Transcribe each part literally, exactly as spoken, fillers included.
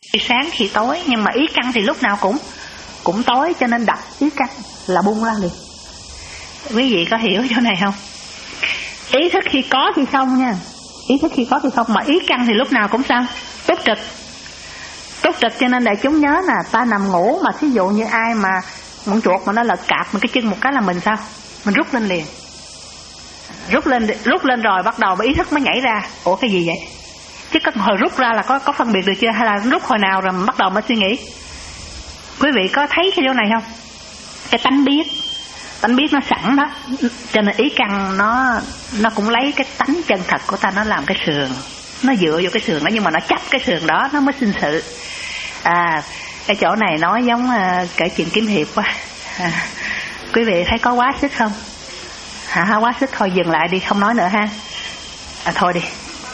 khi sáng khi tối, nhưng mà ý căn thì lúc nào cũng cũng tối, cho nên đặt ý căn là buông ra liền. Quý vị có hiểu chỗ này không? Ý thức khi có thì không nha, ý thức khi có thì không, mà ý căn thì lúc nào cũng sao? Túc trực. Túc trực, cho nên đại chúng nhớ là ta nằm ngủ mà thí dụ như ai mà con chuột mà nó lật cạp một cái chân một cái là mình sao? Mình rút lên liền. Rút lên rút lên rồi bắt đầu ý thức mới nhảy ra. Ủa cái gì vậy? Chứ cái hồi rút ra là có có phân biệt được chưa, hay là rút hồi nào rồi bắt đầu mới suy nghĩ? Quý vị có thấy cái chỗ này không? Cái tánh biết, tánh biết nó sẵn đó, cho nên ý căn nó nó cũng lấy cái tánh chân thật của ta nó làm cái sườn, nó dựa vô cái sườn đó, nhưng mà nó chấp cái sườn đó nó mới sinh sự. À, cái chỗ này nói giống uh, kể chuyện kiếm hiệp quá. À, quý vị thấy có quá sức không? Hả, quá sức thôi dừng lại đi, không nói nữa ha. À, thôi đi.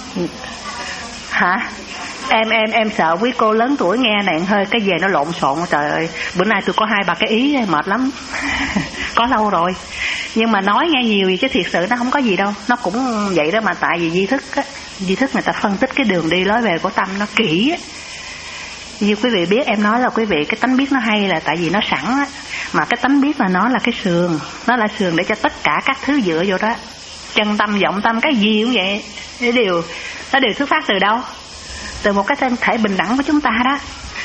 Hả? Em em em sợ quý cô lớn tuổi nghe này hơi cái về nó lộn xộn. Trời ơi, bữa nay tôi có hai ba cái ý mệt lắm. Có lâu rồi. Nhưng mà nói nghe nhiều thì chứ thiệt sự nó không có gì đâu. Nó cũng vậy đó, mà tại vì di thức á, di thức người ta phân tích cái đường đi lối về của tâm nó kỹ á. Như quý vị biết, em nói là quý vị cái tánh biết nó hay là tại vì nó sẵn á. Mà cái tánh biết là nó là cái sườn, nó là sườn để cho tất cả các thứ dựa vô đó. Chân tâm, vọng tâm, cái gì cũng vậy, nó đều, nó đều xuất phát từ đâu? Từ một cái thân thể bình đẳng của chúng ta đó.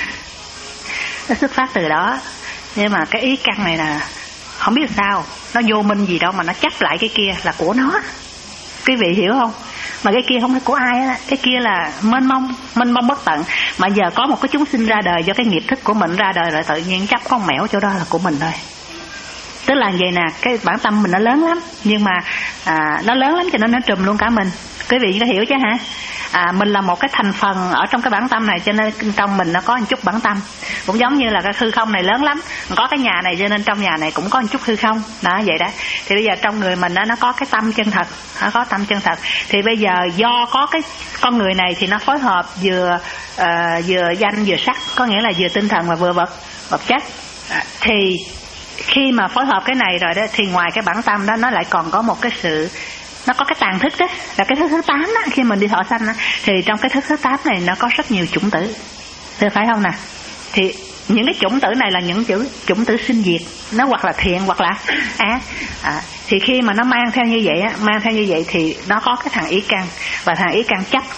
Nó xuất phát từ đó. Nhưng mà cái ý căn này là không biết sao, nó vô minh gì đâu mà nó chấp lại cái kia là của nó. Quý vị hiểu không? Mà cái kia không phải của ai á, cái kia là mênh mông, mênh mông bất tận. Mà giờ có một cái chúng sinh ra đời do cái nghiệp thức của mình ra đời rồi tự nhiên chấp con mẻo chỗ đó là của mình thôi. Tức là vậy nè, cái bản tâm mình nó lớn lắm, nhưng mà à, nó lớn lắm cho nên nó trùm luôn cả mình. Quý vị có hiểu chứ hả? À, mình là một cái thành phần ở trong cái bản tâm này, cho nên trong mình nó có một chút bản tâm. Cũng giống như là cái hư không này lớn lắm, có cái nhà này cho nên trong nhà này cũng có một chút hư không. Đó vậy đó. Thì bây giờ trong người mình đó, nó có cái tâm chân thật, nó có tâm chân thật. Thì bây giờ do có cái con người này thì nó phối hợp vừa uh, vừa danh vừa sắc, có nghĩa là vừa tinh thần và vừa vật vật chất. À, thì khi mà phối hợp cái này rồi đó, thì ngoài cái bản tâm đó nó lại còn có một cái sự, nó có cái tàn thức đó, là cái thức thứ tám đó. Khi mình đi thọ sanh đó, thì trong cái thức thứ tám này nó có rất nhiều chủng tử, phải không nè? Thì những cái chủng tử này là những chữ chủng tử sinh diệt, nó hoặc là thiện hoặc là ác. À, thì khi mà nó mang theo như vậy á, mang theo như vậy thì nó có cái thằng ý căn, và thằng ý căn chấp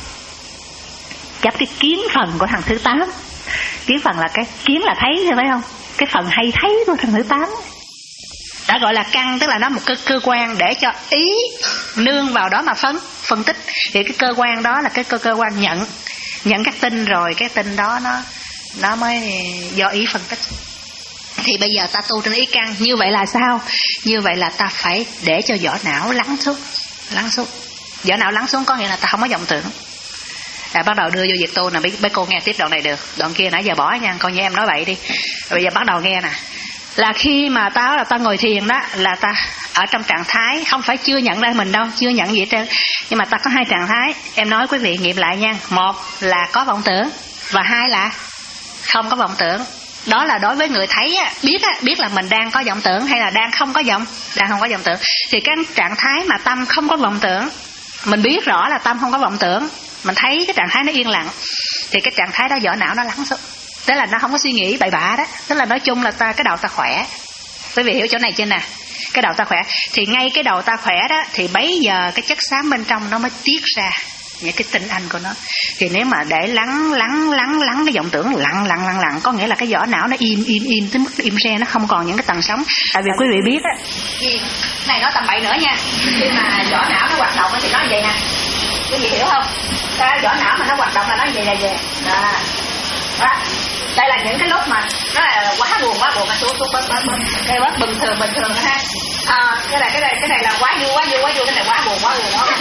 chấp cái kiến phần của thằng thứ tám. Kiến phần là cái kiến là thấy, phải không? Cái phần hay thấy của thằng thứ tám đã gọi là căn, tức là nó một cái cơ quan để cho ý nương vào đó mà phân phân tích. Thì cái cơ quan đó là cái cơ cơ quan nhận nhận các tin, rồi cái tin đó nó nó mới do ý phân tích. Thì bây giờ ta tu trên ý căn, như vậy là sao? Như vậy là ta phải để cho vỏ não lắng xuống, lắng xuống. Vỏ não lắng xuống có nghĩa là ta không có vọng tưởng. À, bắt đầu đưa vô việc tu nè, mấy cô nghe tiếp đoạn này được, đoạn kia nãy giờ bỏ nha, coi như em nói vậy đi. Bây giờ bắt đầu nghe nè, là khi mà ta là ta ngồi thiền đó, là ta ở trong trạng thái không phải chưa nhận ra mình đâu, chưa nhận gì hết trơn, nhưng mà ta có hai trạng thái. Em nói quý vị nghiệm lại nha. Một là có vọng tưởng, và hai là không có vọng tưởng. Đó là đối với người thấy á, biết á, biết là mình đang có vọng tưởng hay là đang không có vọng, đang không có vọng tưởng. Thì cái trạng thái mà tâm không có vọng tưởng, mình biết rõ là tâm không có vọng tưởng, mình thấy cái trạng thái nó yên lặng, thì cái trạng thái đó vỏ não nó lắng xuống, tức là nó không có suy nghĩ bậy bạ đó. Tức là nói chung là ta cái đầu ta khỏe. Quý vị hiểu chỗ này chưa nè? Cái đầu ta khỏe, thì ngay cái đầu ta khỏe đó, thì bấy giờ cái chất xám bên trong nó mới tiết ra những cái tinh anh của nó. Thì nếu mà để lắng lắng lắng lắng cái vọng tưởng lặng lặng lặng lặng, có nghĩa là cái vỏ não nó im im im tới mức im re, nó không còn những cái tầng sóng. Tại vì quý vị biết á, này nói tầm bậy nữa nha, khi mà vỏ não nó hoạt động thì nó vậy nè, quý vị hiểu không? Cái vỏ não mà nó hoạt động là nó vậy là vậy đó. Đó. Đây là những cái lúc mà nó là quá buồn quá buồn mà xuống xuống bớt bớt bớt cái bớt bình thường bình thường ha. À, cái này cái này cái này là quá vui quá vui quá vui, cái này quá buồn quá buồn đó.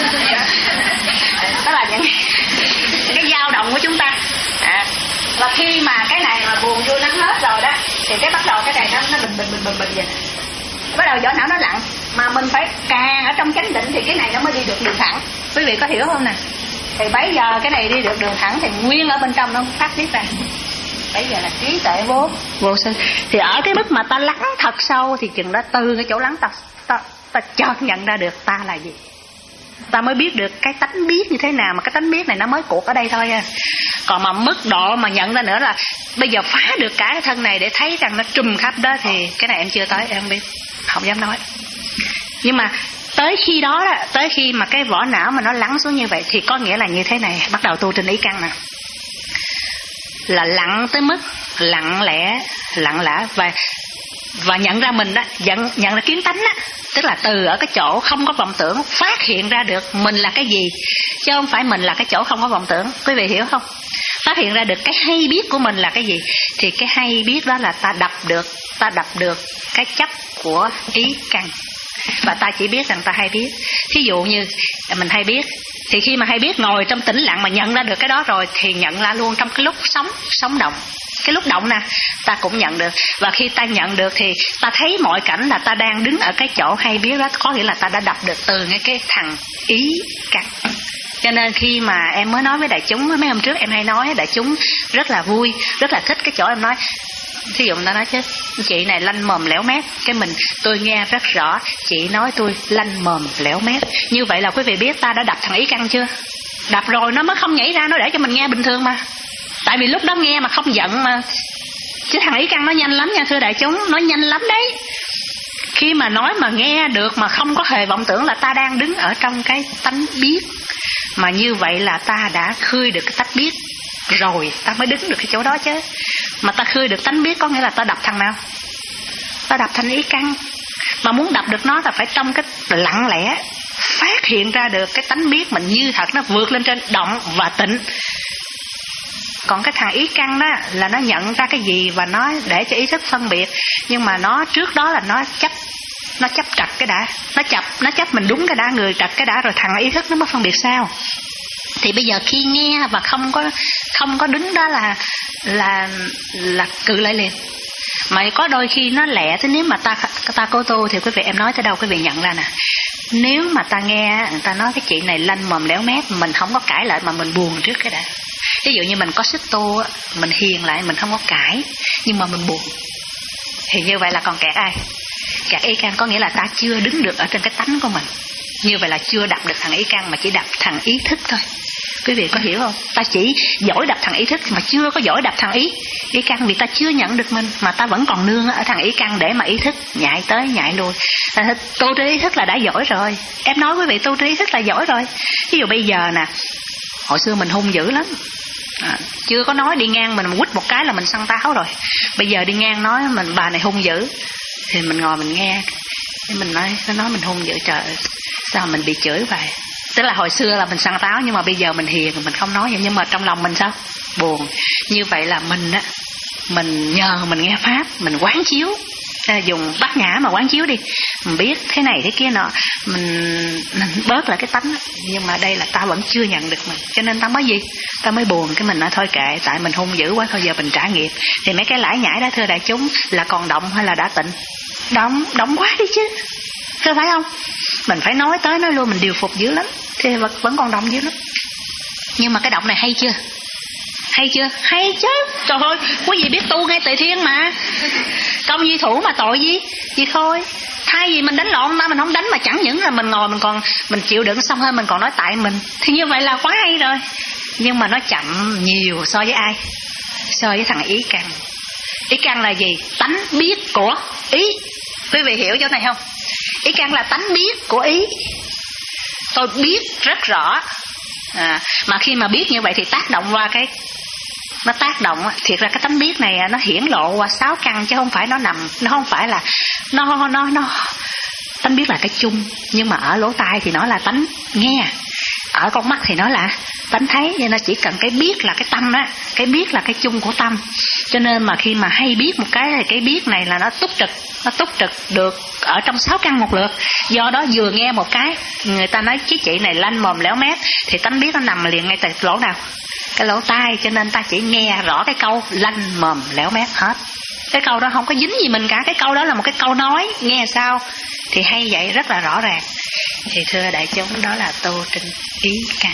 Đó là những cái dao động của chúng ta. À, và khi mà cái này mà buồn vui nó hết rồi đó, thì cái bắt đầu cái này nó nó bình bình bình bình bình vậy. Bắt đầu vỏ não nó lặng, mà mình phải càng ở trong chánh định thì cái này nó mới đi được đường thẳng. Quý vị có hiểu không nè? Thì bây giờ cái này đi được đường thẳng thì nguyên ở bên trong nó phát tiết ra. Bây giờ là trí tuệ vô vô sinh. Thì ở cái mức mà ta lắng thật sâu thì chừng đó từ cái chỗ lắng ta ta, ta chợt nhận ra được ta là gì. ta mới biết được cái tánh biết như thế nào, mà cái tánh biết này nó mới cuộc ở đây thôi nha. Còn mà mức độ mà nhận ra nữa là bây giờ phá được cả cái thân này để thấy rằng nó trùm khắp đó, thì cái này em chưa tới, em không biết, không dám nói. Nhưng mà tới khi đó, đó tới khi mà cái vỏ não mà nó lắng xuống như vậy thì có nghĩa là như thế này, bắt đầu tu trên ý căn nè, là lặng tới mức lặng lẽ, lặng lẽ và và nhận ra mình đó, nhận nhận ra kiến tánh đó, tức là từ ở cái chỗ không có vọng tưởng phát hiện ra được mình là cái gì, chứ không phải mình là cái chỗ không có vọng tưởng. Quý vị hiểu không? Phát hiện ra được cái hay biết của mình là cái gì, thì cái hay biết đó là ta đập được, ta đập được cái chấp của ý căn, và ta chỉ biết rằng ta hay biết. Thí dụ như mình hay biết, thì khi mà hay biết ngồi trong tĩnh lặng mà nhận ra được cái đó rồi thì nhận ra luôn trong cái lúc sống, sống động. Cái lúc động nè, ta cũng nhận được. Và khi ta nhận được thì ta thấy mọi cảnh là ta đang đứng ở cái chỗ hay biết đó, có nghĩa là ta đã đập được từ ngay cái thằng ý căn. Cho nên khi mà em mới nói với đại chúng, mấy hôm trước em hay nói đại chúng rất là vui, rất là thích cái chỗ em nói. Thí dụ người ta nói chứ chị này lanh mồm lẻo mép, cái mình tôi nghe rất rõ, chị nói tôi lanh mồm lẻo mép. Như vậy là quý vị biết ta đã đập thằng ý căn chưa? Đập rồi nó mới không nhảy ra, nó để cho mình nghe bình thường mà. Tại vì lúc đó nghe mà không giận mà. Chứ thằng ý căn nó nhanh lắm nha thưa đại chúng, nó nhanh lắm đấy. Khi mà nói mà nghe được mà không có hề vọng tưởng là ta đang đứng ở trong cái tánh biết. Mà như vậy là ta đã khơi được cái tánh biết rồi ta mới đứng được cái chỗ đó chứ. Mà ta khơi được tánh biết có nghĩa là ta đập thằng nào? Ta đập thành ý căn. Mà muốn đập được nó là phải trong cái lặng lẽ phát hiện ra được cái tánh biết mình như thật, nó vượt lên trên động và tịnh. Còn cái thằng ý căn đó là nó nhận ra cái gì và nó để cho ý thức phân biệt. Nhưng mà nó trước đó là nó chấp, nó chấp trật cái đã, nó chấp, nó chấp mình đúng cái đã, người trật cái đã, rồi thằng ý thức nó mới phân biệt sao. Thì bây giờ khi nghe và không có không có đứng đó là là là cự lại liền. Mà có đôi khi nó lẹ, thế nếu mà ta ta cô tu thì quý vị em nói tới đâu quý vị nhận ra nè. Nếu mà ta nghe người ta nói cái chị này lanh mồm léo mép, mình không có cãi lại mà mình buồn trước cái đã. Ví dụ như mình có sức tu, mình hiền lại, mình không có cãi, nhưng mà mình buồn, thì như vậy là còn kẹt ai? Kẹt ý căn, có nghĩa là ta chưa đứng được ở trên cái tánh của mình. Như vậy là chưa đập được thằng ý căn mà chỉ đập thằng ý thức thôi. Quý vị có hiểu không? Ta chỉ giỏi đập thằng ý thức mà chưa có giỏi đập thằng ý ý căn, vì ta chưa nhận được mình mà ta vẫn còn nương ở thằng ý căn để mà ý thức nhảy tới nhảy lui. Tu trên ý thức là đã giỏi rồi. Em nói quý vị tu trên ý thức là giỏi rồi. Ví dụ bây giờ nè, hồi xưa mình hung dữ lắm, à, chưa có nói đi ngang mình quýt một cái là mình săn táo rồi. Bây giờ đi ngang nói mình bà này hung dữ thì mình ngồi mình nghe, mình nói nó nói mình hung dữ, trời sao mình bị chửi vậy. Tức là hồi xưa là mình săn táo, nhưng mà bây giờ mình hiền, mình không nói vậy, nhưng mà trong lòng mình sao? Buồn. Như vậy là mình á, mình nhờ mình nghe pháp, mình quán chiếu, à, dùng bát nhã mà quán chiếu đi, mình biết thế này thế kia nọ, mình, mình bớt lại cái tánh. Nhưng mà đây là ta vẫn chưa nhận được mình, cho nên ta mới gì? Ta mới buồn, cái mình nói thôi kệ, tại mình hung dữ quá, thôi giờ mình trả nghiệp. Thì mấy cái lải nhải đó thưa đại chúng là còn động hay là đã tịnh? Động, động quá đi chứ, thưa phải không? Mình phải nói tới nói luôn, mình điều phục dữ lắm, thì vẫn, vẫn còn động dữ lắm. Nhưng mà cái động này hay chưa? Hay chưa? Hay chứ. Trời ơi, quý vị biết tu ngay Tề Thiên mà. Công duy thủ mà tội gì? Gì thôi. Thay vì mình đánh lộn ta, mình không đánh mà chẳng những là mình ngồi mình còn mình chịu đựng, xong hơn mình còn nói tại mình, thì như vậy là quá hay rồi. Nhưng mà nó chậm nhiều so với ai? So với thằng ý căn. Ý căn là gì? Tánh biết của ý. Quý vị hiểu chỗ này không? Ý căn là tánh biết của ý. Tôi biết rất rõ, à, mà khi mà biết như vậy thì tác động qua cái, nó tác động, thiệt ra cái tánh biết này nó hiển lộ qua sáu căn, chứ không phải nó nằm, nó không phải là nó nó nó tánh biết là cái chung, nhưng mà ở lỗ tai thì nó là tánh nghe, ở con mắt thì nó là tánh thấy, nên nó chỉ cần cái biết là cái tâm á, cái biết là cái chung của tâm. Cho nên mà khi mà hay biết một cái thì cái biết này là nó túc trực, nó túc trực được ở trong sáu căn một lượt. Do đó vừa nghe một cái người ta nói chứ chị này lanh mồm léo mép, thì tánh biết nó nằm liền ngay tại lỗ nào? Cái lỗ tai. Cho nên ta chỉ nghe rõ cái câu lanh mồm léo mép hết. Cái câu đó không có dính gì mình cả, cái câu đó là một cái câu nói, nghe sao thì hay vậy, rất là rõ ràng. Thì thưa đại chúng, đó là tu trên ý căn.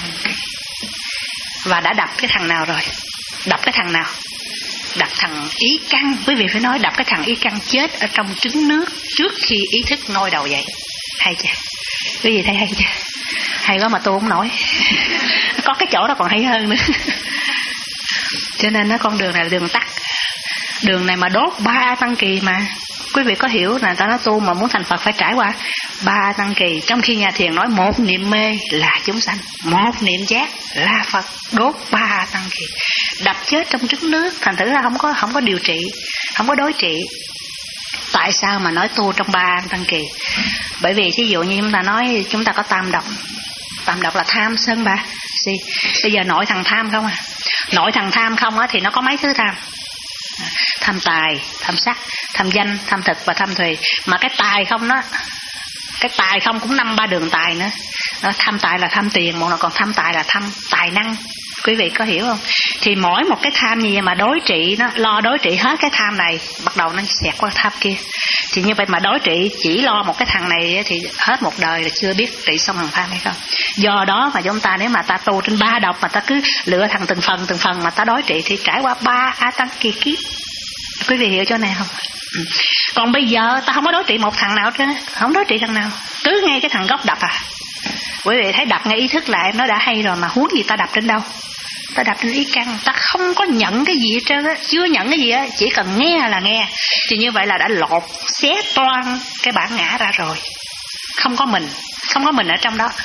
Và đã đập cái thằng nào rồi? Đập cái thằng nào? Đập thằng ý căn. Quý vị phải nói đập cái thằng ý căn chết ở trong trứng nước trước khi ý thức ngoi đầu dậy. Hay chưa? Cái gì thấy hay chứ? Hay quá mà tôi không nổi. Có cái chỗ đó còn hay hơn nữa. Cho nên nó con đường này là đường tắt. Đường này mà đốt ba tăng kỳ mà. Quý vị có hiểu là ta nói tu mà muốn thành Phật phải trải qua ba tăng kỳ. Trong khi nhà thiền nói một niệm mê là chúng sanh, một niệm giác là Phật. Đốt ba tăng kỳ, đập chết trong trứng nước. Thành thử là không có không có điều trị, không có đối trị. Tại sao mà nói tu trong ba tăng kỳ? Bởi vì ví dụ như chúng ta nói chúng ta có tam độc. Tam độc là tham sân ba si. Bây giờ nội thằng tham không à? Nội thằng tham không á thì nó có mấy thứ tham. Tham tài, tham sắc, tham danh, tham thực và tham thùy. Mà cái tài không đó, cái tài không cũng năm ba đường tài nữa. Đó, tham tài là tham tiền, một là còn tham tài là tham tài năng. Quý vị có hiểu không? Thì mỗi một cái tham như vậy mà đối trị nó, lo đối trị hết cái tham này, bắt đầu nó xẹt qua tham kia. Thì như vậy mà đối trị chỉ lo một cái thằng này thì hết một đời là chưa biết trị xong thằng tham hay không. Do đó mà chúng ta nếu mà ta tu trên ba độc mà ta cứ lựa thằng từng phần từng phần mà ta đối trị thì trải qua ba a tăng kỳ kiếp. Quý vị hiểu chỗ này không? Ừ. Còn bây giờ ta không có đối trị một thằng nào hết, không đối trị thằng nào, cứ ngay cái thằng gốc đập à. Quý vị thấy đập ngay ý thức lại nó đã hay rồi mà huống gì ta đập trên đâu? Ta đập trên ý căn, ta không có nhận cái gì hết trơn á, chưa nhận cái gì á, chỉ cần nghe là nghe. Thì như vậy là đã lột, xé toan cái bản ngã ra rồi. Không có mình, không có mình ở trong đó.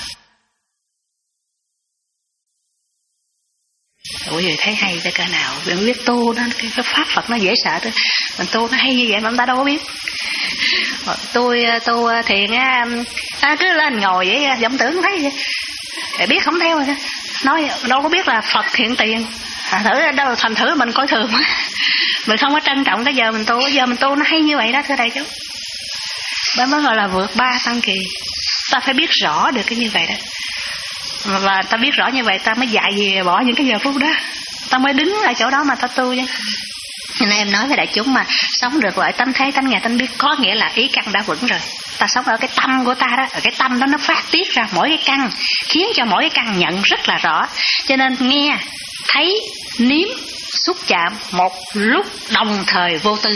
Ủa gì thấy hay tới cỡ nào? Đừng biết tu đó, cái, cái pháp Phật nó dễ sợ thôi. Mình tu nó hay như vậy mà người ta đâu có biết. Tôi tu thiền á, cứ lên ngồi vậy, vọng tưởng thấy vậy. Để biết không theo rồi đó. Nói đâu có biết là Phật hiện tiền. À, thử đâu thành thử mình coi thường. Mình không có trân trọng cái giờ mình tu, giờ mình tu nó hay như vậy đó thưa đại chúng. Đó mới gọi là vượt ba tăng kỳ. Ta phải biết rõ được cái như vậy đó. Và ta biết rõ như vậy ta mới dạy gì bỏ những cái giờ phút đó. Ta mới đứng ở chỗ đó mà ta tu chứ. Nên em nói với đại chúng mà sống được gọi tâm thế tánh nghe tánh biết, có nghĩa là ý căn đã vững rồi. Ta sống ở cái tâm của ta đó, ở cái tâm đó nó phát tiết ra mỗi cái căn, khiến cho mỗi cái căn nhận rất là rõ. Cho nên nghe, thấy, nếm, xúc chạm một lúc đồng thời vô tư.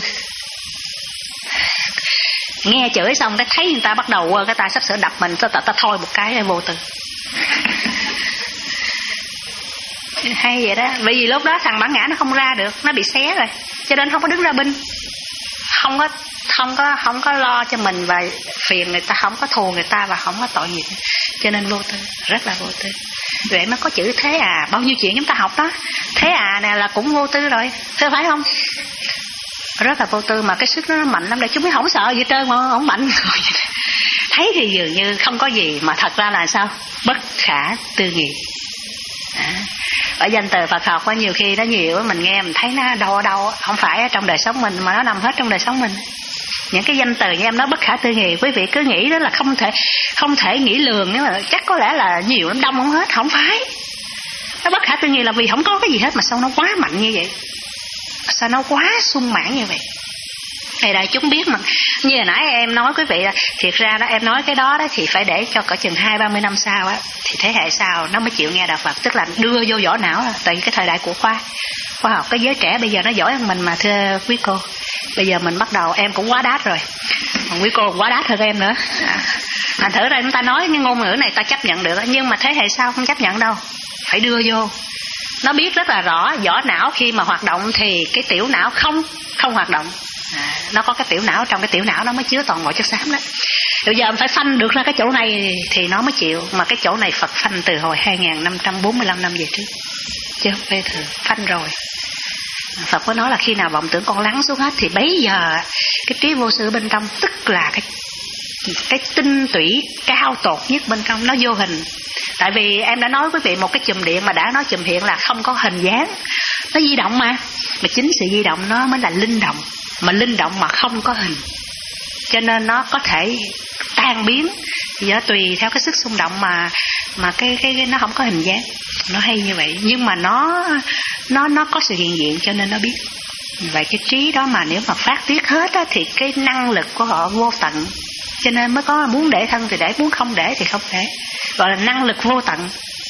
Nghe chửi xong cái thấy người ta bắt đầu quơ cái tay sắp sửa đập mình, ta, ta, ta thôi một cái vô tư. Hay vậy đó. Bởi vì lúc đó thằng bản ngã nó không ra được, nó bị xé rồi, cho nên không có đứng ra binh, không có không có không có lo cho mình và phiền người ta, không có thù người ta và không có tội nghiệp, cho nên vô tư, rất là vô tư. Vậy mới có chữ thế à. Bao nhiêu chuyện chúng ta học đó, thế à nè là cũng vô tư rồi, thưa phải không? Rất là vô tư mà cái sức nó mạnh lắm. Để chúng mới không sợ gì trơn mà không mạnh. Thấy thì dường như không có gì mà thật ra là sao? Bất khả tư nghị. À. Ở danh từ Phật học có nhiều khi nó nhiều mình nghe mình thấy nó đâu đâu, không phải ở trong đời sống mình mà nó nằm hết trong đời sống mình. Những cái danh từ như em nói bất khả tư nghị, quý vị cứ nghĩ đó là không thể không thể nghĩ lường, nhưng mà chắc có lẽ là nhiều lắm, đông không hết, không phải. Nó bất khả tư nghị là vì không có cái gì hết mà sao nó quá mạnh như vậy, sao nó quá sung mãn như vậy. Thì đại chúng biết mà, như hồi nãy em nói quý vị, thiệt ra đó em nói cái đó đó thì phải để cho cỡ chừng hai ba mươi năm sau á, thì thế hệ sau nó mới chịu nghe đạo Phật, tức là đưa vô vỏ não. Tại vì cái thời đại của khoa khoa học, cái giới trẻ bây giờ nó giỏi hơn mình mà thưa quý cô. Bây giờ mình bắt đầu, em cũng quá đát rồi, còn quý cô cũng quá đát hơn em nữa. À, thành thử ra chúng ta nói cái ngôn ngữ này ta chấp nhận được, nhưng mà thế hệ sau không chấp nhận đâu, phải đưa vô. Nó biết rất là rõ vỏ não khi mà hoạt động thì cái tiểu não không không hoạt động. À, nó có cái tiểu não, trong cái tiểu não nó mới chứa toàn bộ chất xám đó. Bây giờ em phải phanh được ra cái chỗ này thì nó mới chịu. Mà cái chỗ này Phật phanh từ hồi hai nghìn năm trăm bốn mươi lăm năm về trước, chứ không phải thường phanh rồi. Phật có nói là khi nào vọng tưởng con lắng xuống hết thì bấy giờ cái trí vô sự bên trong, tức là cái cái tinh túy cao tột nhất bên trong nó vô hình. Tại vì em đã nói quý vị một cái chùm điện mà đã nói chùm hiện là không có hình dáng, nó di động mà. Mà chính sự di động nó mới là linh động, mà linh động mà không có hình, cho nên nó có thể tan biến do tùy theo cái sức xung động mà mà cái cái, cái nó không có hình dáng. Nó hay như vậy, nhưng mà nó nó nó có sự hiện diện cho nên nó biết. Vậy cái trí đó mà nếu mà phát tiết hết á, thì cái năng lực của họ vô tận, cho nên mới có muốn để thân thì để, muốn không để thì không để, gọi là năng lực vô tận.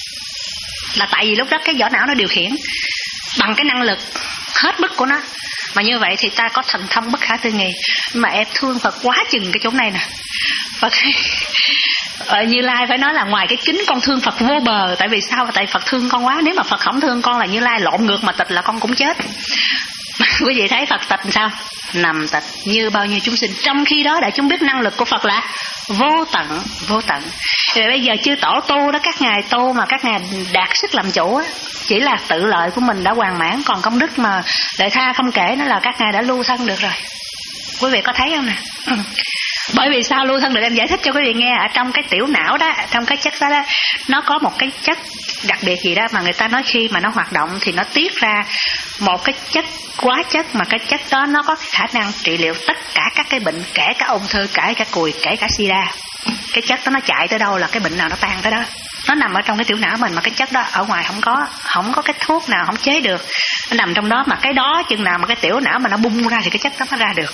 Là tại vì lúc đó cái vỏ não nó điều khiển bằng cái năng lực hết mức của nó. Mà như vậy thì ta có thần thông bất khả tư nghị. Mà em thương Phật quá chừng cái chỗ này nè. Phật ờ, Như Lai phải nói là ngoài cái kính con thương Phật vô bờ. Tại vì sao? Tại Phật thương con quá. Nếu mà Phật không thương con là Như Lai lộn ngược mà tịch là con cũng chết. Quý vị thấy Phật tịch sao? Nằm tịch như bao nhiêu chúng sinh. Trong khi đó đại chúng biết năng lực của Phật là vô tận, vô tận. Rồi bây giờ chư tổ tu đó, các ngài tu mà các ngài đạt sức làm chủ á, chỉ là tự lợi của mình đã hoàn mãn. Còn công đức mà Đại Tha không kể, nó là các ngài đã lưu thân được rồi. Quý vị có thấy không nè? Ừ. Bởi vì sao lưu thân được, em giải thích cho quý vị nghe. Ở trong cái tiểu não đó, trong cái chất đó, đó nó có một cái chất đặc biệt gì đó mà người ta nói khi mà nó hoạt động thì nó tiết ra một cái chất hóa chất, mà cái chất đó nó có khả năng trị liệu tất cả các cái bệnh, kể cả ung thư, kể cả cùi, kể cả sida. Cái chất đó nó chạy tới đâu là cái bệnh nào nó tan tới đó. Nó nằm ở trong cái tiểu não mình, mà cái chất đó ở ngoài không có, không có cái thuốc nào không chế được. Nó nằm trong đó, mà cái đó chừng nào mà cái tiểu não mà nó bung ra thì cái chất đó nó ra được.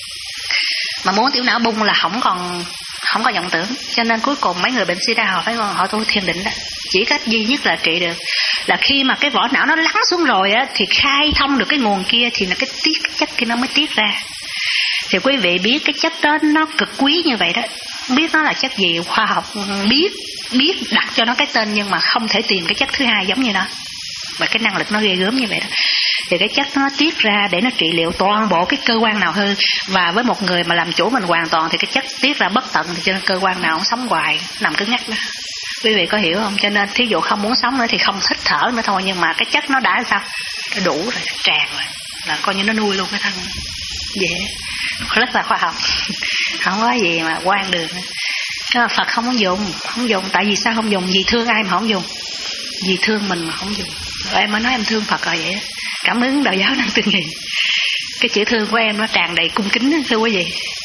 Mà muốn tiểu não bung là không còn không có vọng tưởng. Cho nên cuối cùng mấy người bệnh sida họ phải họ tu thiền định đó. Chỉ cách duy nhất là trị được là khi mà cái vỏ não nó lắng xuống rồi á, thì khai thông được cái nguồn kia thì là cái tiết cái chất kia nó mới tiết ra. Thì quý vị biết cái chất đó nó cực quý như vậy đó. Biết nó là chất gì, khoa học biết biết đặt cho nó cái tên, nhưng mà không thể tìm cái chất thứ hai giống như nó. Và cái năng lực nó ghê gớm như vậy đó. Thì cái chất nó tiết ra để nó trị liệu toàn bộ cái cơ quan nào hư. Và với một người mà làm chủ mình hoàn toàn thì cái chất tiết ra bất tận, thì cho nên cơ quan nào cũng sống hoài, nằm cứng ngắc đó. Quý vị có hiểu không? Cho nên thí dụ không muốn sống nữa thì không thích thở nữa thôi, nhưng mà cái chất nó đã sao? Nó đủ rồi, tràn rồi, là coi như nó nuôi luôn cái thân. Vậy rất là khoa học. Không có gì mà quan đường. Phật không muốn dùng, không dùng. Tại vì sao không dùng? Vì thương ai mà không dùng? Vì thương mình mà không dùng. Rồi em mới nói em thương Phật rồi vậy. Cảm ứng đạo giáo năng tương nghị. Cái chữ thương của em nó tràn đầy cung kính thưa quý vị.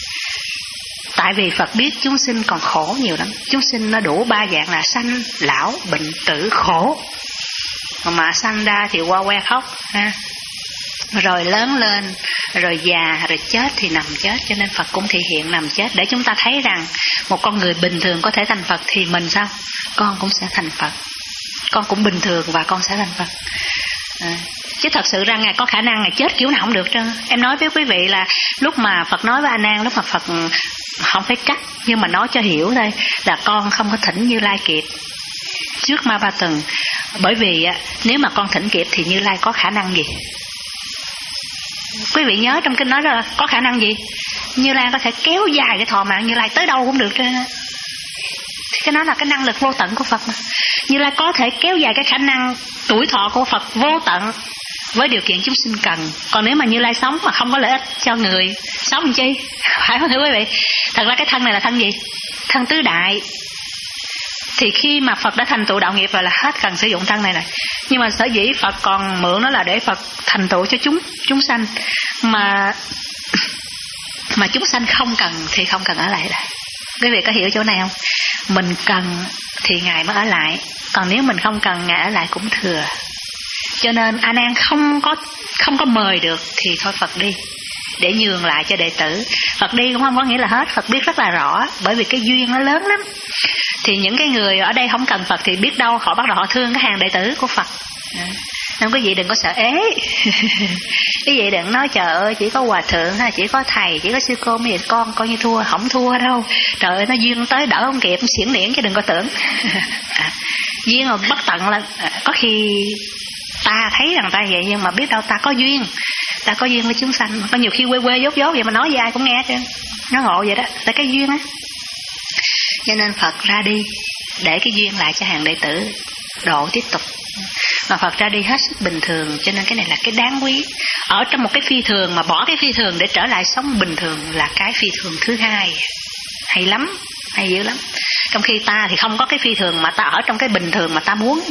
Tại vì Phật biết chúng sinh còn khổ nhiều lắm. Chúng sinh nó đủ ba dạng là sanh, lão, bệnh, tử, khổ. Mà sanh ra thì qua que khóc ha. Rồi lớn lên, rồi già, rồi chết thì nằm chết. Cho nên Phật cũng thể hiện nằm chết để chúng ta thấy rằng một con người bình thường có thể thành Phật, thì mình sao? Con cũng sẽ thành Phật. Con cũng bình thường và con sẽ thành Phật. À, chứ thật sự ra Ngài có khả năng Ngài chết kiểu nào không được trơn. Em nói với quý vị là lúc mà Phật nói với A Nan, lúc mà Phật không phải trách, nhưng mà nói cho hiểu thôi, là con không có thỉnh Như Lai kịp trước Ma Ba Tuần. Bởi vì nếu mà con thỉnh kịp thì Như Lai có khả năng gì? Quý vị nhớ trong kinh nói là có khả năng gì? Như Lai có thể kéo dài cái thọ mạng Như Lai tới đâu cũng được trơn. Cái đó là cái năng lực vô tận của Phật mà. Như Lai có thể kéo dài cái khả năng tuổi thọ của Phật vô tận với điều kiện chúng sinh cần. Còn nếu mà Như Lai sống mà không có lợi ích cho người, sống làm chi? Phải không thưa quý vị? Thật ra cái thân này là thân gì? Thân tứ đại. Thì khi mà Phật đã thành tựu đạo nghiệp rồi là hết cần sử dụng thân này rồi. Nhưng mà sở dĩ Phật còn mượn nó là để Phật thành tựu cho chúng chúng sanh. Mà mà chúng sanh không cần thì không cần ở lại đây. Quý vị có hiểu chỗ này không? Mình cần thì Ngài mới ở lại, còn nếu mình không cần Ngài ở lại cũng thừa. Cho nên A Nan không có không có mời được thì thôi Phật đi, để nhường lại cho đệ tử. Phật đi cũng không có nghĩa là hết, Phật biết rất là rõ, bởi vì cái duyên nó lớn lắm. Thì những cái người ở đây không cần Phật thì biết đâu họ bắt đầu họ thương cái hàng đệ tử của Phật. Nên quý vị đừng có sợ ế. Quý vị đừng nói trời ơi chỉ có hòa thượng hay chỉ có thầy, chỉ có sư cô mới vậy, con coi như thua. Không thua đâu. Trời ơi nó duyên tới đỡ không kịp, xiển điển chứ đừng có tưởng. À, duyên mà bất tận là à, có khi ta thấy rằng ta vậy, nhưng mà biết đâu ta có duyên, ta có duyên với chúng sanh. Có nhiều khi quê quê dốt dốt vậy mà nói với ai cũng nghe chứ. Nó ngộ vậy đó, là cái duyên á. Cho nên Phật ra đi để cái duyên lại cho hàng đệ tử độ tiếp tục. Mà Phật ra đi hết sức bình thường, cho nên cái này là cái đáng quý. Ở trong một cái phi thường mà bỏ cái phi thường để trở lại sống bình thường là cái phi thường thứ hai. Hay lắm, hay dữ lắm. Trong khi ta thì không có cái phi thường, mà ta ở trong cái bình thường mà ta muốn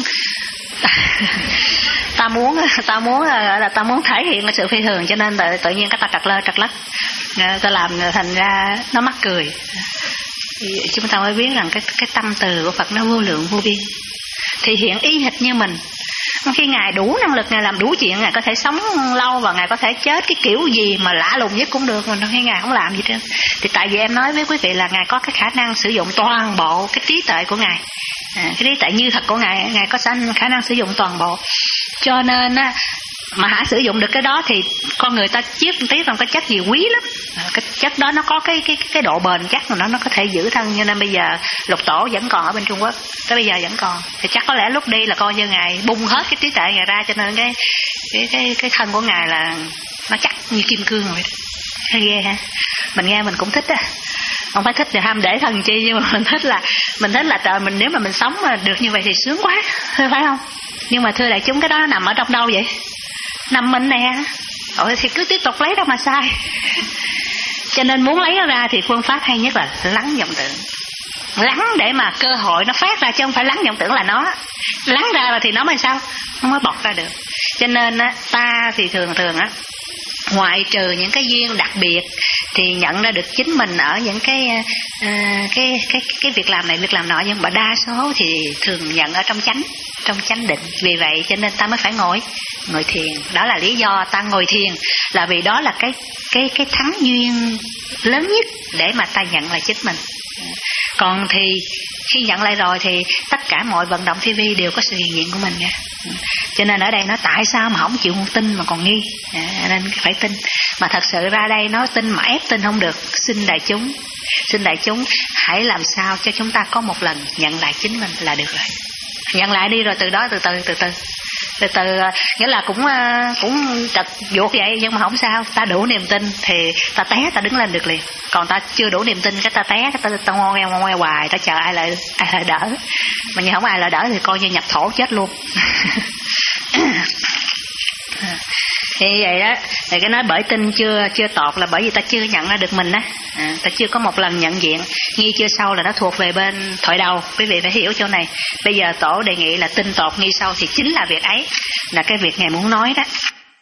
ta muốn ta muốn là ta muốn thể hiện cái sự phi thường, cho nên tự, tự nhiên cái ta trật lơ trật lất, ta làm thành ra nó mắc cười. Chúng ta mới biết rằng cái cái tâm từ của Phật nó vô lượng vô biên, thì hiện y hệt như mình. Khi Ngài đủ năng lực, Ngài làm đủ chuyện, Ngài có thể sống lâu và Ngài có thể chết cái kiểu gì mà lạ lùng nhất cũng được, mà khi Ngài không làm gì trơn. Thì tại vì em nói với quý vị là Ngài có cái khả năng sử dụng toàn bộ cái trí tuệ của Ngài, à, cái trí tuệ như thật của Ngài, Ngài có khả năng sử dụng toàn bộ. Cho nên á, Mà hả sử dụng được cái đó thì con người ta chiết tí trong cái chất gì quý lắm. Cái chất đó nó có cái cái cái độ bền chắc của nó, nó có thể giữ thân. Cho nên bây giờ Lục Tổ vẫn còn ở bên Trung Quốc, tới bây giờ vẫn còn. Thì chắc có lẽ lúc đi là coi như ngài bung hết cái trí tuệ ngài ra, cho nên cái cái cái cái thân của ngài là nó chắc như kim cương rồi. Hay ghê ha. Mình nghe mình cũng thích á. Không phải thích thì ham để thần chi, nhưng mà mình thích là mình thích là trời mình nếu mà mình sống mà được như vậy thì sướng quá, phải không? Nhưng mà thưa đại chúng, cái đó nó nằm ở trong đâu vậy? Nằm mình nè. Ôi thì cứ tiếp tục lấy đâu mà sai. Cho nên muốn lấy nó ra thì phương pháp hay nhất là lắng vọng tưởng. Lắng để mà cơ hội nó phát ra, chứ không phải lắng vọng tưởng là nó. Lắng ra rồi thì nó mới sao? Nó mới bật ra được. Cho nên á, ta thì thường thường á, ngoại trừ những cái duyên đặc biệt thì nhận ra được chính mình ở những cái uh, cái cái cái việc làm này việc làm nọ, nhưng mà đa số thì thường nhận ở trong chánh trong chánh định. Vì vậy cho nên ta mới phải ngồi ngồi thiền. Đó là lý do ta ngồi thiền, là vì đó là cái cái cái thắng duyên lớn nhất để mà ta nhận lại chính mình. Còn thì khi nhận lại rồi thì tất cả mọi vận động thi vi đều có sự hiện diện của mình nha. Cho nên ở đây nó tại sao mà không chịu tin mà còn nghi, à, nên phải tin. Mà thật sự ra đây nó tin mà ép tin không được. Xin đại chúng, xin đại chúng hãy làm sao cho chúng ta có một lần nhận lại chính mình là được rồi. Nhận lại đi rồi từ đó từ từ từ từ từ từ nghĩa là cũng cũng trật vuột vậy, nhưng mà không sao. Ta đủ niềm tin thì ta té ta đứng lên được liền. Còn ta chưa đủ niềm tin cái ta té cái ta, ta ngoan ngoe ngoan ngoe hoài, ta chờ ai lại ai lại đỡ. Mà như không ai lại đỡ thì coi như nhập thổ chết luôn. Thì vậy đó. Thì cái nói bởi tin chưa chưa tột là bởi vì ta chưa nhận ra được mình á, à, ta chưa có một lần nhận diện. Nghi chưa sâu là nó thuộc về bên thoại đầu. Quý vị phải hiểu chỗ này. Bây giờ Tổ đề nghị là tin tột nghi sâu thì chính là việc ấy, là cái việc ngài muốn nói đó.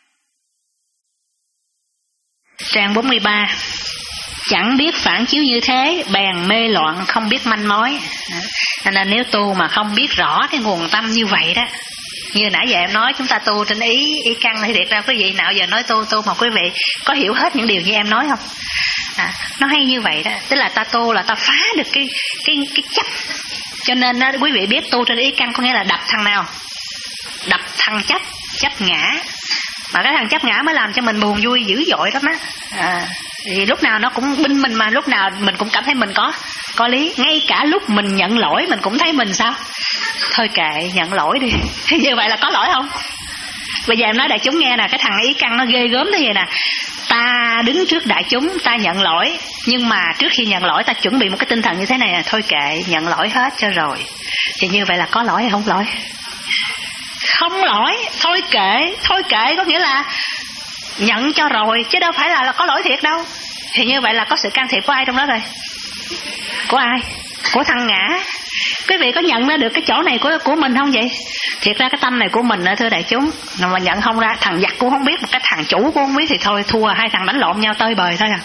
Trang bốn mươi ba. Chẳng biết phản chiếu như thế, bèn mê loạn không biết manh mối. à, Nên nếu tu mà không biết rõ cái nguồn tâm như vậy đó, như nãy giờ em nói chúng ta tu trên ý ý căn thì thiệt ra quý vị nào giờ nói tu tu mà quý vị có hiểu hết những điều như em nói không? À, nó hay như vậy đó, tức là ta tu là ta phá được cái cái cái chấp. Cho nên đó, quý vị biết tu trên ý căn có nghĩa là đập thằng nào? Đập thằng chấp, chấp ngã. Mà cái thằng chấp ngã mới làm cho mình buồn vui dữ dội lắm á. À, thì lúc nào nó cũng binh mình, mà lúc nào mình cũng cảm thấy mình có có lý. Ngay cả lúc mình nhận lỗi mình cũng thấy mình sao? Thôi kệ, nhận lỗi đi. Như vậy là có lỗi không? Bây giờ em nói đại chúng nghe nè, cái thằng ý căn nó ghê gớm thế vậy nè. Ta đứng trước đại chúng, ta nhận lỗi, nhưng mà trước khi nhận lỗi ta chuẩn bị một cái tinh thần như thế này nè. Thôi kệ, nhận lỗi hết cho rồi. Thì như vậy là có lỗi hay không lỗi? Không lỗi. Thôi kệ, thôi kệ có nghĩa là nhận cho rồi, chứ đâu phải là, là có lỗi thiệt đâu. Thì như vậy là có sự can thiệp của ai trong đó rồi? Của ai? Của thằng ngã. Quý vị có nhận ra được cái chỗ này của của mình không vậy? Thiệt ra cái tâm này của mình, thưa đại chúng, mà nhận không ra, thằng giặc cũng không biết, một cái thằng chủ cũng không biết thì thôi thua, hai thằng đánh lộn nhau tơi bời thôi à.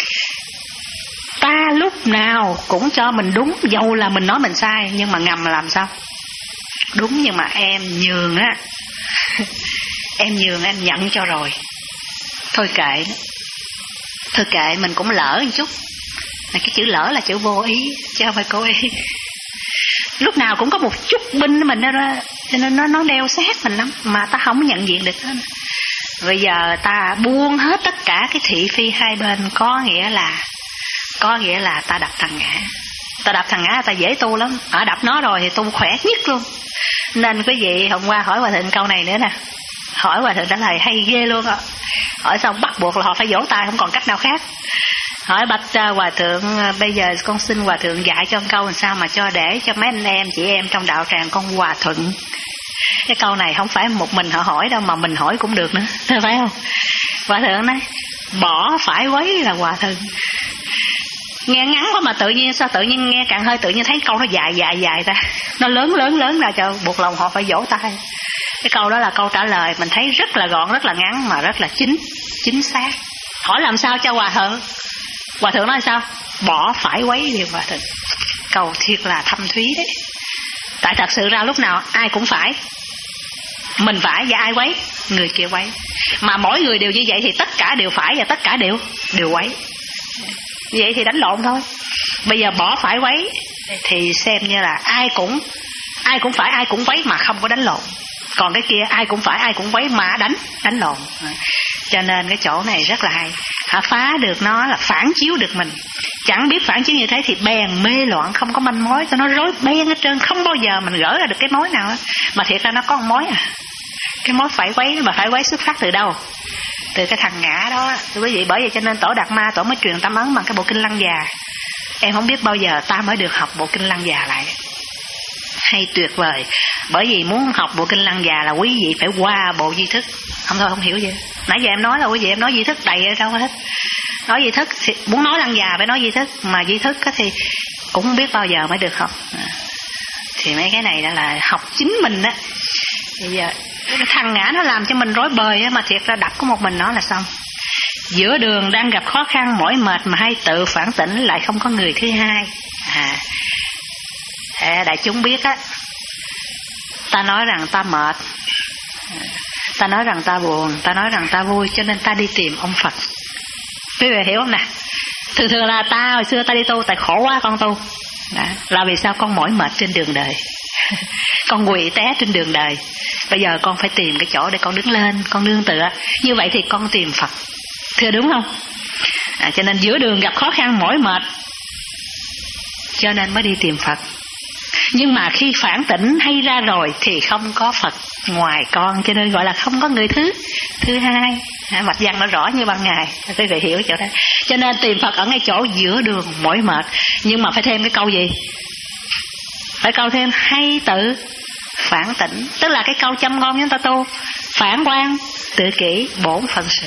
Ta lúc nào cũng cho mình đúng, dầu là mình nói mình sai, nhưng mà ngầm làm sao? Đúng, nhưng mà em nhường á. Em nhường, em nhận cho rồi. Thôi kệ. Thôi kệ, mình cũng lỡ một chút. Mà cái chữ lỡ là chữ vô ý, chứ không phải cố ý. Lúc nào cũng có một chút binh mình đó, cho nên nó nó đeo sát mình lắm, mà ta không nhận diện được hết. Bây giờ ta buông hết tất cả cái thị phi hai bên, có nghĩa là có nghĩa là ta đập thằng ngã. Ta đập thằng ngã ta dễ tu lắm. Ở đập nó rồi thì tu khỏe nhất luôn. Nên quý vị hôm qua hỏi Hòa Thượng câu này nữa nè. Hỏi Hòa Thượng trả lời hay ghê luôn á. Hỏi xong bắt buộc là họ phải vỗ tay, không còn cách nào khác. Hỏi bạch Hòa Thượng, bây giờ con xin Hòa Thượng dạy cho câu làm sao mà cho để cho mấy anh em chị em trong đạo tràng con hòa thuận. Cái câu này không phải một mình họ hỏi đâu, mà mình hỏi cũng được nữa, phải không? Hòa Thượng nói bỏ phải quấy là hòa thuận. Nghe ngắn quá mà tự nhiên sao tự nhiên nghe càng hơi tự nhiên thấy câu nó dài dài dài ta, nó lớn lớn lớn ra cho buộc lòng họ phải vỗ tay. Cái câu đó là câu trả lời mình thấy rất là gọn, rất là ngắn mà rất là chính chính xác. Hỏi làm sao cho hòa thượng? Hòa Thượng nói sao? Bỏ phải quấy điều Hòa Thượng. Câu thiệt là thâm thúy đấy. Tại thật sự ra lúc nào ai cũng phải. Mình phải và ai quấy? Người kia quấy. Mà mỗi người đều như vậy thì tất cả đều phải và tất cả đều đều quấy. Vậy thì đánh lộn thôi. Bây giờ bỏ phải quấy thì xem như là ai cũng ai cũng phải, ai cũng quấy mà không có đánh lộn. Còn cái kia ai cũng phải, ai cũng quấy mà đánh đánh lộn. Cho nên cái chỗ này rất là hay. Hả, phá được nó là phản chiếu được mình. Chẳng biết phản chiếu như thế thì bèn mê loạn, không có manh mối, cho nó rối beng hết trơn, không bao giờ mình gỡ ra được cái mối nào đó. Mà thiệt ra nó có một mối à. Cái mối phải quấy, mà phải quấy xuất phát từ đâu? Từ cái thằng ngã đó. Thưa quý vị, bởi vậy cho nên Tổ Đạt Ma, Tổ mới truyền tâm ấn bằng cái bộ kinh Lăng Già. Em không biết bao giờ ta mới được học bộ kinh Lăng Già lại. Hay tuyệt vời. Bởi vì muốn học bộ kinh Lăng Già là quý vị phải qua bộ Di Thức. Không thôi không hiểu gì. Nãy giờ em nói là quý vị em nói Di Thức đầy ở đâu hết. Nói Di Thức thì muốn nói Lăng Già phải nói Di Thức, mà Di Thức thì cũng không biết bao giờ mới được học. Thì mấy cái này là học chính mình đó. Bây giờ cái thằng ngã nó làm cho mình rối bời, mà thiệt ra đập có một mình nó là xong. Giữa đường đang gặp khó khăn mỏi mệt mà hay tự phản tỉnh, lại không có người thứ hai. À, đại chúng biết á, ta nói rằng ta mệt, ta nói rằng ta buồn, ta nói rằng ta vui, cho nên ta đi tìm ông Phật. Quý vị hiểu không nè? Thường thường là ta hồi xưa ta đi tu tại khổ quá con tu. Đó, là vì sao? Con mỏi mệt trên đường đời. Con quỵ té trên đường đời. Bây giờ con phải tìm cái chỗ để con đứng lên, con nương tựa. Như vậy thì con tìm Phật. Thưa đúng không? À, cho nên giữa đường gặp khó khăn mỏi mệt, cho nên mới đi tìm Phật. Nhưng mà khi phản tỉnh hay ra rồi thì không có Phật ngoài con, cho nên gọi là không có người thứ thứ hai. À, mạch văn nó rõ như ban ngày, quý vị hiểu chỗ đó. Cho nên tìm Phật ở ngay chỗ giữa đường mỏi mệt. Nhưng mà phải thêm cái câu gì? Phải câu thêm hay tự phản tỉnh. Tức là cái câu châm ngôn chúng ta tu: phản quan tự kỷ bổn phận sự.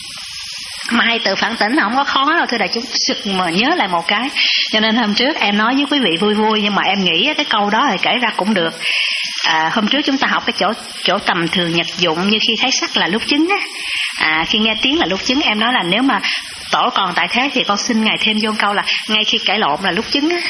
Mà hay tự phản tỉnh là không có khó đâu thưa đại chúng. Sực mà nhớ lại một cái. Cho nên hôm trước em nói với quý vị vui vui, nhưng mà em nghĩ cái câu đó thì kể ra cũng được. À, hôm trước chúng ta học cái chỗ chỗ tầm thường nhật dụng, như khi thấy sắc là lúc chứng á, à, khi nghe tiếng là lúc chứng. Em nói là nếu mà Tổ còn tại thế thì con xin Ngài thêm vô câu là ngay khi cãi lộn là lúc chứng á.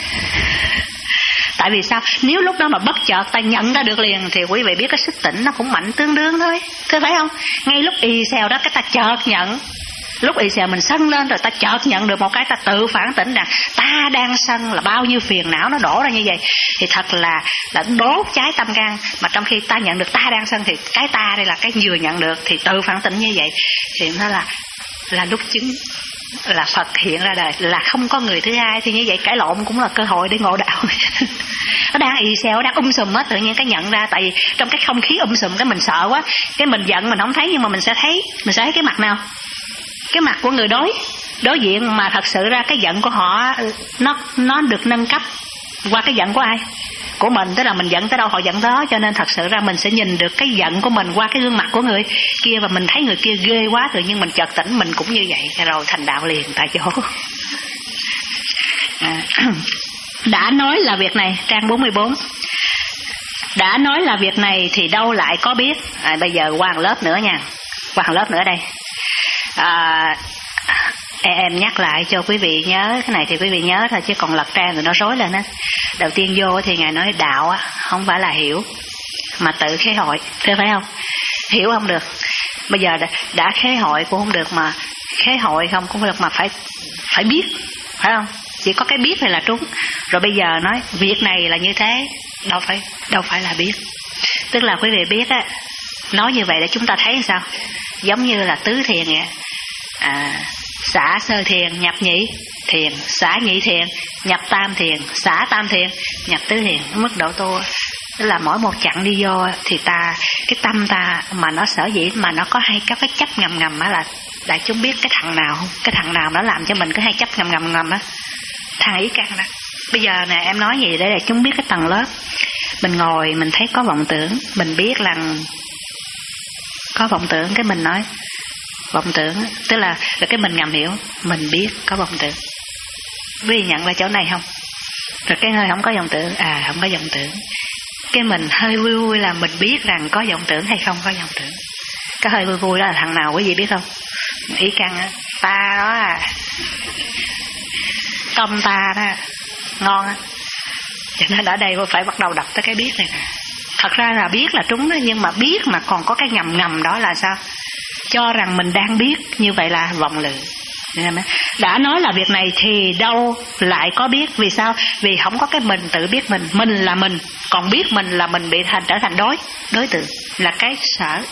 Tại vì sao? Nếu lúc đó mà bất chợt ta nhận ra được liền thì quý vị biết cái sức tỉnh nó cũng mạnh tương đương thôi. Thưa phải không? Ngay lúc y xèo đó cái ta chợt nhận. Lúc y xèo mình sân lên rồi ta chợt nhận được một cái, ta tự phản tỉnh rằng ta đang sân là bao nhiêu phiền não nó đổ ra như vậy. Thì thật là là đốt cháy tâm can. Mà trong khi ta nhận được ta đang sân thì cái ta đây là cái vừa nhận được, thì tự phản tỉnh như vậy thì nó là là lúc chứng, là Phật hiện ra đời, là không có người thứ hai. Thì như vậy cãi lộn cũng là cơ hội để ngộ đạo. Nó đang ì xèo, đang um sùm á, tự nhiên cái nhận ra. Tại vì trong cái không khí um sùm cái mình sợ quá, cái mình giận mình không thấy, nhưng mà mình sẽ thấy, mình sẽ thấy cái mặt nào? Cái mặt của người đối đối diện. Mà thật sự ra cái giận của họ nó nó được nâng cấp qua cái giận của ai? Của mình. Tức là mình giận tới đâu họ giận tới đó. Cho nên thật sự ra mình sẽ nhìn được cái giận của mình qua cái gương mặt của người kia, và mình thấy người kia ghê quá, tự nhiên mình chợt tỉnh mình cũng như vậy, rồi thành đạo liền tại chỗ. À, đã nói là việc này, trang bốn mươi bốn. Đã nói là việc này thì đâu lại có biết. À, bây giờ qua một lớp nữa nha. Qua một lớp nữa đây. À, em nhắc lại cho quý vị nhớ. Cái này thì quý vị nhớ thôi, chứ còn lật trang rồi nó rối lên á. Đầu tiên vô thì Ngài nói đạo á, không phải là hiểu, mà tự khế hội. Thế phải không? Hiểu không được. Bây giờ đã, đã khế hội cũng không được, mà khế hội không cũng được, mà phải phải biết. Phải không? Chỉ có cái biết này là trúng. Rồi bây giờ nói việc này là như thế, đâu phải đâu phải là biết. Tức là quý vị biết á, nói như vậy để chúng ta thấy sao? Giống như là tứ thiền vậy. À, xả sơ thiền nhập nhị thiền, xả nhị thiền nhập tam thiền, xả tam thiền nhập tứ thiền. Mức độ tu tức là mỗi một chặng đi vô thì ta, cái tâm ta mà nó sở dĩ mà nó có hay các cái chấp ngầm ngầm á, là đại chúng biết cái thằng nào không? Cái thằng nào nó làm cho mình cứ hay chấp ngầm ngầm ngầm á? Thằng ý căn đó. Bây giờ nè em nói gì để đại chúng biết cái tầng lớp. Mình ngồi mình thấy có vọng tưởng, mình biết rằng có vọng tưởng, cái mình nói vọng tưởng, tức là rồi cái mình ngầm hiểu, mình biết có vọng tưởng. Quý vị nhận ra chỗ này không? Rồi cái hơi không có vọng tưởng, à không có vọng tưởng. Cái mình hơi vui vui là mình biết rằng có vọng tưởng hay không có vọng tưởng. Cái hơi vui vui đó là thằng nào quý vị biết không? Ý căn á, ta đó à, công ta đó, ngon á. Cho nên ở đây phải bắt đầu đọc tới cái biết này nè. Thật ra là biết là trúng đó, nhưng mà biết mà còn có cái ngầm ngầm đó là sao? Cho rằng mình đang biết, như vậy là vọng lự. Đã nói là việc này thì đâu lại có biết. Vì sao? Vì không có cái mình tự biết mình. Mình là mình, còn biết mình là mình bị thành trở thành đối đối tượng, là cái sở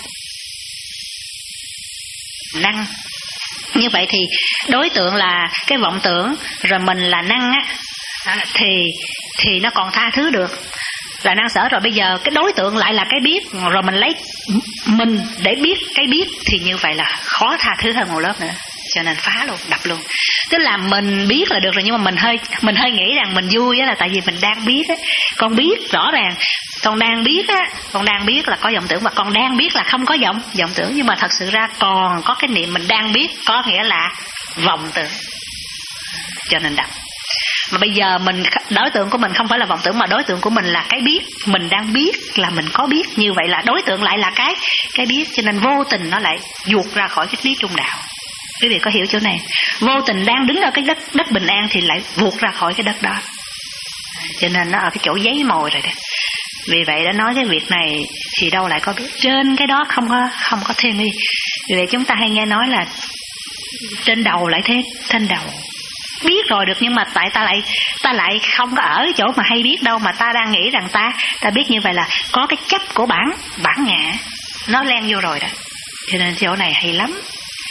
năng. Như vậy thì đối tượng là cái vọng tưởng, rồi mình là năng á, thì thì nó còn tha thứ được, là năng sở. Rồi bây giờ cái đối tượng lại là cái biết, rồi mình lấy mình để biết cái biết, thì như vậy là khó tha thứ hơn một lớp nữa. Cho nên phá luôn, đập luôn. Tức là mình biết là được rồi, nhưng mà mình hơi mình hơi nghĩ rằng mình vui á, là tại vì mình đang biết á. Con biết rõ ràng, con đang biết á, con đang biết là có vọng tưởng, và con đang biết là không có vọng vọng tưởng, nhưng mà thật sự ra còn có cái niệm mình đang biết, có nghĩa là vọng tưởng. Cho nên đập. Mà bây giờ mình, đối tượng của mình không phải là vọng tưởng, mà đối tượng của mình là cái biết. Mình đang biết là mình có biết, như vậy là đối tượng lại là cái cái biết. Cho nên vô tình nó lại vụt ra khỏi cái lý trung đạo. Quý vị có hiểu chỗ này? Vô tình đang đứng ở cái đất đất bình an thì lại vụt ra khỏi cái đất đó. Cho nên nó ở cái chỗ giấy mồi rồi đó. Vì vậy đã nói cái việc này thì đâu lại có biết. Trên cái đó không có không có thêm đi. Vì vậy chúng ta hay nghe nói là trên đầu lại thế, trên đầu biết rồi được, nhưng mà tại ta lại ta lại không có ở chỗ mà hay biết đâu, mà ta đang nghĩ rằng ta ta biết. Như vậy là có cái chấp của bản bản ngã nó len vô rồi đó. Cho nên chỗ này hay lắm.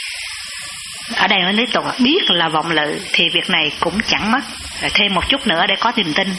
Ở đây mới lý tục biết là vọng lự, thì việc này cũng chẳng mất. Rồi thêm một chút nữa để có niềm tin.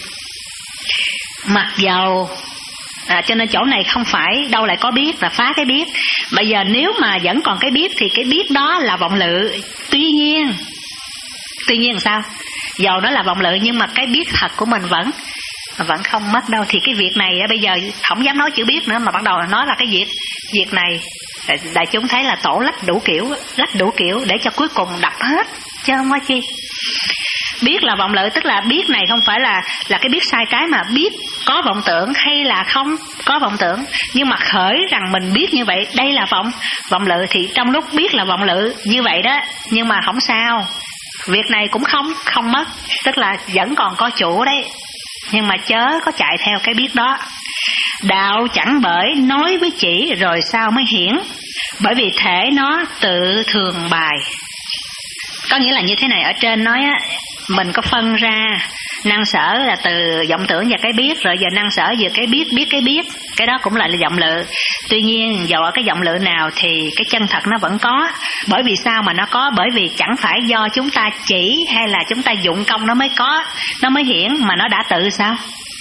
Mặc dầu à, cho nên chỗ này không phải đâu lại có biết, là phá cái biết. Bây giờ nếu mà vẫn còn cái biết thì cái biết đó là vọng lự. Tuy nhiên Tuy nhiên sao? Dầu nó là vọng lự, nhưng mà cái biết thật của mình vẫn vẫn không mất đâu. Thì cái việc này bây giờ không dám nói chữ biết nữa, mà bắt đầu nói là cái việc việc này đại chúng thấy là tổ lách đủ kiểu, lách đủ kiểu để cho cuối cùng đập hết, chứ không có chi. Biết là vọng lự, tức là biết này không phải là là cái biết sai trái, mà biết có vọng tưởng hay là không có vọng tưởng. Nhưng mà khởi rằng mình biết như vậy, đây là vọng vọng lự, thì trong lúc biết là vọng lự như vậy đó, nhưng mà không sao. Việc này cũng không không mất, tức là vẫn còn có chủ đấy, nhưng mà chớ có chạy theo cái biết đó. Đạo chẳng bởi nói với chỉ rồi sao mới hiển, bởi vì thể nó tự thường bài. Có nghĩa là như thế này, ở trên nói á, mình có phân ra năng sở là từ vọng tưởng và cái biết, rồi giờ năng sở vừa cái biết biết cái biết, cái đó cũng lại là vọng lự. Tuy nhiên dầu ở cái vọng lự nào thì cái chân thật nó vẫn có. Bởi vì sao mà nó có? Bởi vì chẳng phải do chúng ta chỉ hay là chúng ta dụng công nó mới có, nó mới hiển, mà nó đã tự sao?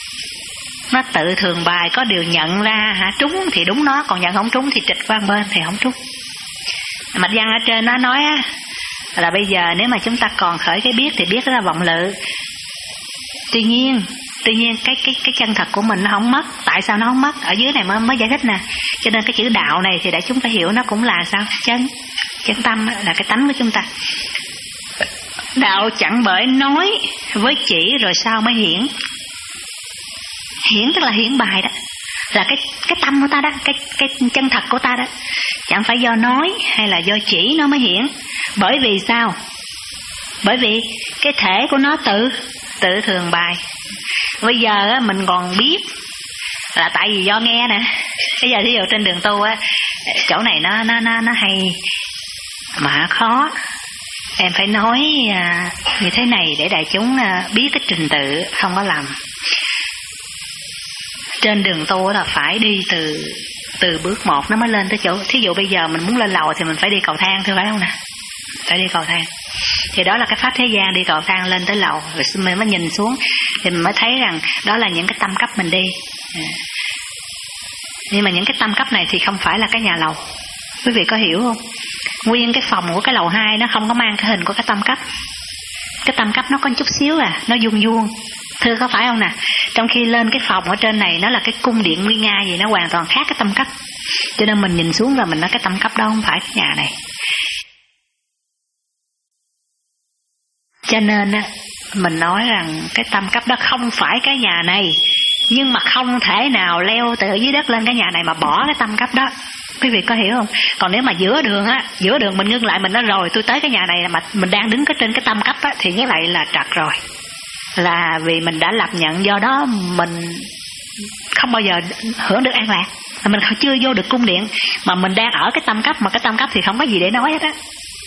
Nó tự thường bài, có điều nhận ra hả, trúng thì đúng nó, còn nhận không trúng thì trịch qua bên thì không trúng. Mạch văn ở trên nó nói á, là bây giờ nếu mà chúng ta còn khởi cái biết thì biết đó là vọng lự. Tuy nhiên Tuy nhiên cái cái cái chân thật của mình nó không mất. Tại sao nó không mất? Ở dưới này mới mới giải thích nè. Cho nên cái chữ đạo này thì để chúng ta hiểu nó cũng là sao? Chân chân tâm là cái tánh của chúng ta. Đạo chẳng bởi nói với chỉ rồi sao mới hiển. Hiển tức là hiển bài đó, là cái cái tâm của ta đó, cái cái chân thật của ta đó. Chẳng phải do nói hay là do chỉ nó mới hiển. Bởi vì sao? Bởi vì cái thể của nó tự tự thường bài. Bây giờ á, mình còn biết là tại vì do nghe nè. Bây giờ thí dụ trên đường tu á, chỗ này nó nó nó nó hay mà khó. Em phải nói à, như thế này để đại chúng à, biết cái trình tự không có lầm. Trên đường tu là phải đi từ từ bước một nó mới lên tới chỗ. Thí dụ bây giờ mình muốn lên lầu thì mình phải đi cầu thang, thôi phải không nè? Phải đi cầu thang. Thì đó là cái pháp thế gian, đi cầu thang lên tới lầu, rồi mình mới nhìn xuống thì mình mới thấy rằng đó là những cái tâm cấp mình đi. Nhưng mà những cái tâm cấp này thì không phải là cái nhà lầu. Quý vị có hiểu không? Nguyên cái phòng của cái lầu hai nó không có mang cái hình của cái tâm cấp. Cái tâm cấp nó có chút xíu à, nó vuông vuông. Thưa có phải không nè? Trong khi lên cái phòng ở trên này nó là cái cung điện nguy nga gì, nó hoàn toàn khác cái tâm cấp. Cho nên mình nhìn xuống rồi mình nói cái tâm cấp đó không phải cái nhà này. Cho nên á, mình nói rằng cái tâm cấp đó không phải cái nhà này, nhưng mà không thể nào leo từ dưới đất lên cái nhà này mà bỏ cái tâm cấp đó. Quý vị có hiểu không? Còn nếu mà giữa đường á, giữa đường mình ngưng lại, mình nói rồi tôi tới cái nhà này mà mình đang đứng cái trên cái tâm cấp á, thì như vậy là trật rồi. Là vì mình đã lập nhận, do đó mình không bao giờ hưởng được an lạc. Mình chưa vô được cung điện mà mình đang ở cái tâm cấp, mà cái tâm cấp thì không có gì để nói hết á.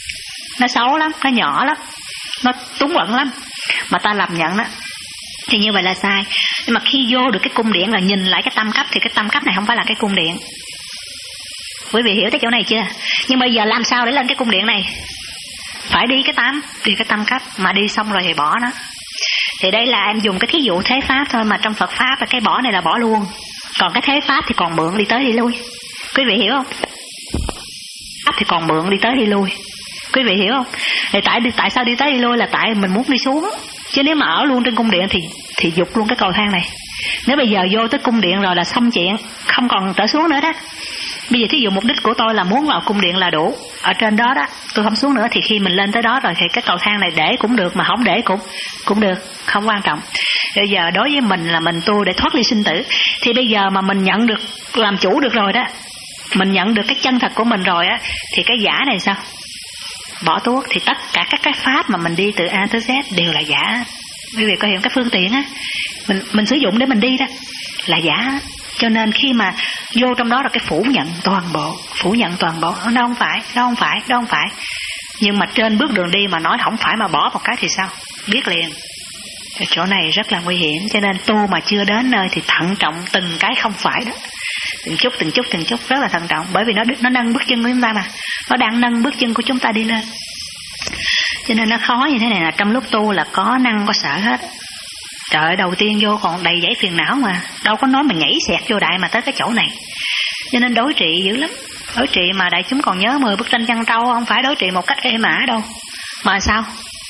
nó xấu lắm, nó nhỏ lắm, nó túng quẫn lắm, mà ta làm nhận đó thì như vậy là sai. Nhưng mà khi vô được cái cung điện là nhìn lại cái tâm cấp, thì cái tâm cấp này không phải là cái cung điện. Quý vị hiểu tới chỗ này chưa? Nhưng bây giờ làm sao để lên cái cung điện này? Phải đi cái tam, đi cái tâm cấp, mà đi xong rồi thì bỏ nó. Thì đây là em dùng cái thí dụ thế pháp thôi, mà trong Phật pháp là cái bỏ này là bỏ luôn, còn cái thế pháp thì còn mượn đi tới đi lui. Quý vị hiểu không? Pháp thì còn mượn đi tới đi lui. Quý vị hiểu không? Thì tại tại sao đi tới đi lui là tại mình muốn đi xuống, chứ nếu mà ở luôn trên cung điện thì thì dục luôn cái cầu thang này. Nếu bây giờ vô tới cung điện rồi là xong chuyện, không còn trở xuống nữa đó. Bây giờ thí dụ mục đích của tôi là muốn vào cung điện là đủ, ở trên đó đó tôi không xuống nữa, thì khi mình lên tới đó rồi thì cái cầu thang này để cũng được, mà không để cũng cũng được, không quan trọng. Bây giờ đối với mình là mình tu để thoát ly sinh tử, thì bây giờ mà mình nhận được, làm chủ được rồi đó, mình nhận được cái chân thật của mình rồi á, thì cái giả này sao? Bỏ tuốt. Thì tất cả các cái pháp mà mình đi từ A tới Z đều là giả. Quý vị có hiểu cái phương tiện á mình mình sử dụng để mình đi đó là giả. Cho nên khi mà vô trong đó là cái phủ nhận toàn bộ, phủ nhận toàn bộ, nó không phải, nó không phải, nó không phải. Nhưng mà trên bước đường đi mà nói không phải mà bỏ một cái thì sao? Biết liền. Chỗ này rất là nguy hiểm, cho nên tu mà chưa đến nơi thì thận trọng từng cái không phải đó. Từng chút, từng chút, từng chút rất là thận trọng, bởi vì nó nó nâng bước chân của chúng ta mà. Nó đang nâng bước chân của chúng ta đi lên. Cho nên nó khó như thế này là trong lúc tu là có năng có sợ hết. Trời ơi, đầu tiên vô còn đầy dẫy phiền não mà, đâu có nói mà nhảy xẹt vô đại mà tới cái chỗ này. Cho nên đối trị dữ lắm. Đối trị mà đại chúng còn nhớ mười bức tranh Trăn Trâu, không phải đối trị một cách êm ả đâu. Mà sao?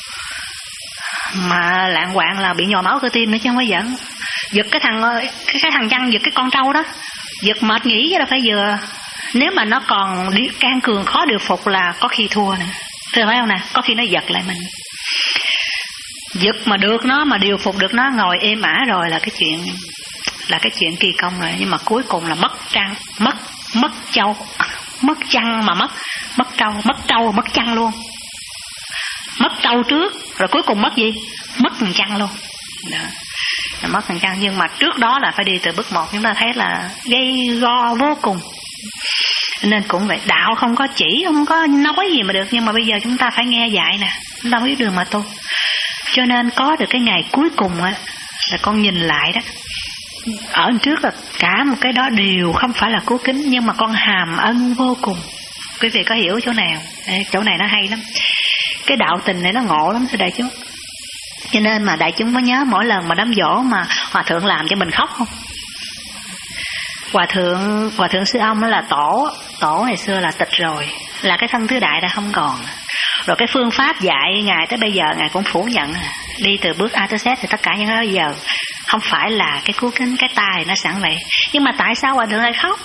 Mà lạng quạng là bị nhồi máu cơ tim nữa chứ không có giận. Giật cái thằng cái, cái thằng chăn, giật cái con trâu đó, giật mệt nghỉ chứ đâu phải vừa. Nếu mà nó còn đi, can cường khó điều phục là có khi thua nè. Thưa phải không nè? Có khi nó giật lại mình. Giật mà được nó, mà điều phục được nó ngồi êm ả rồi là cái chuyện là cái chuyện kỳ công rồi. Nhưng mà cuối cùng là mất trăng, mất mất châu, mất chăn mà mất mất trâu, mất trâu mất chăn luôn. Mất trâu trước rồi cuối cùng mất gì? Mất thằng chăn luôn. Đó. Mất thằng chăn, nhưng mà trước đó là phải đi từ bước một. Chúng ta thấy là gây go vô cùng. Nên cũng vậy, đạo không có chỉ, không có nói gì mà được. Nhưng mà bây giờ chúng ta phải nghe dạy nè, chúng ta biết đường mà tu. Cho nên có được cái ngày cuối cùng á, là con nhìn lại đó, ở trước là cả một cái đó đều không phải là cố kính, nhưng mà con hàm ân vô cùng. Quý vị có hiểu chỗ nào? Ê, chỗ này nó hay lắm. Cái đạo tình này nó ngộ lắm thưa đại chúng. Cho nên mà đại chúng có nhớ mỗi lần mà đám dỗ mà hòa thượng làm cho mình khóc không? Hòa thượng hòa thượng Sư Ông đó là tổ, tổ ngày xưa là tịch rồi, là cái thân thứ đại đã không còn. Rồi cái phương pháp dạy ngài tới bây giờ ngài cũng phủ nhận, đi từ bước A tới Z thì tất cả những cái đó bây giờ không phải là cái cứu kính, cái tai nó sẵn vậy. Nhưng mà tại sao hòa thượng lại khóc?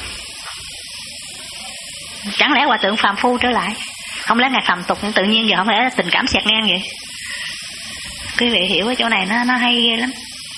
Chẳng lẽ hòa thượng phàm phu trở lại? Không lẽ ngài phàm tục tự nhiên giờ không lẽ tình cảm xẹt ngang vậy? Quý vị hiểu cái chỗ này nó nó hay ghê lắm.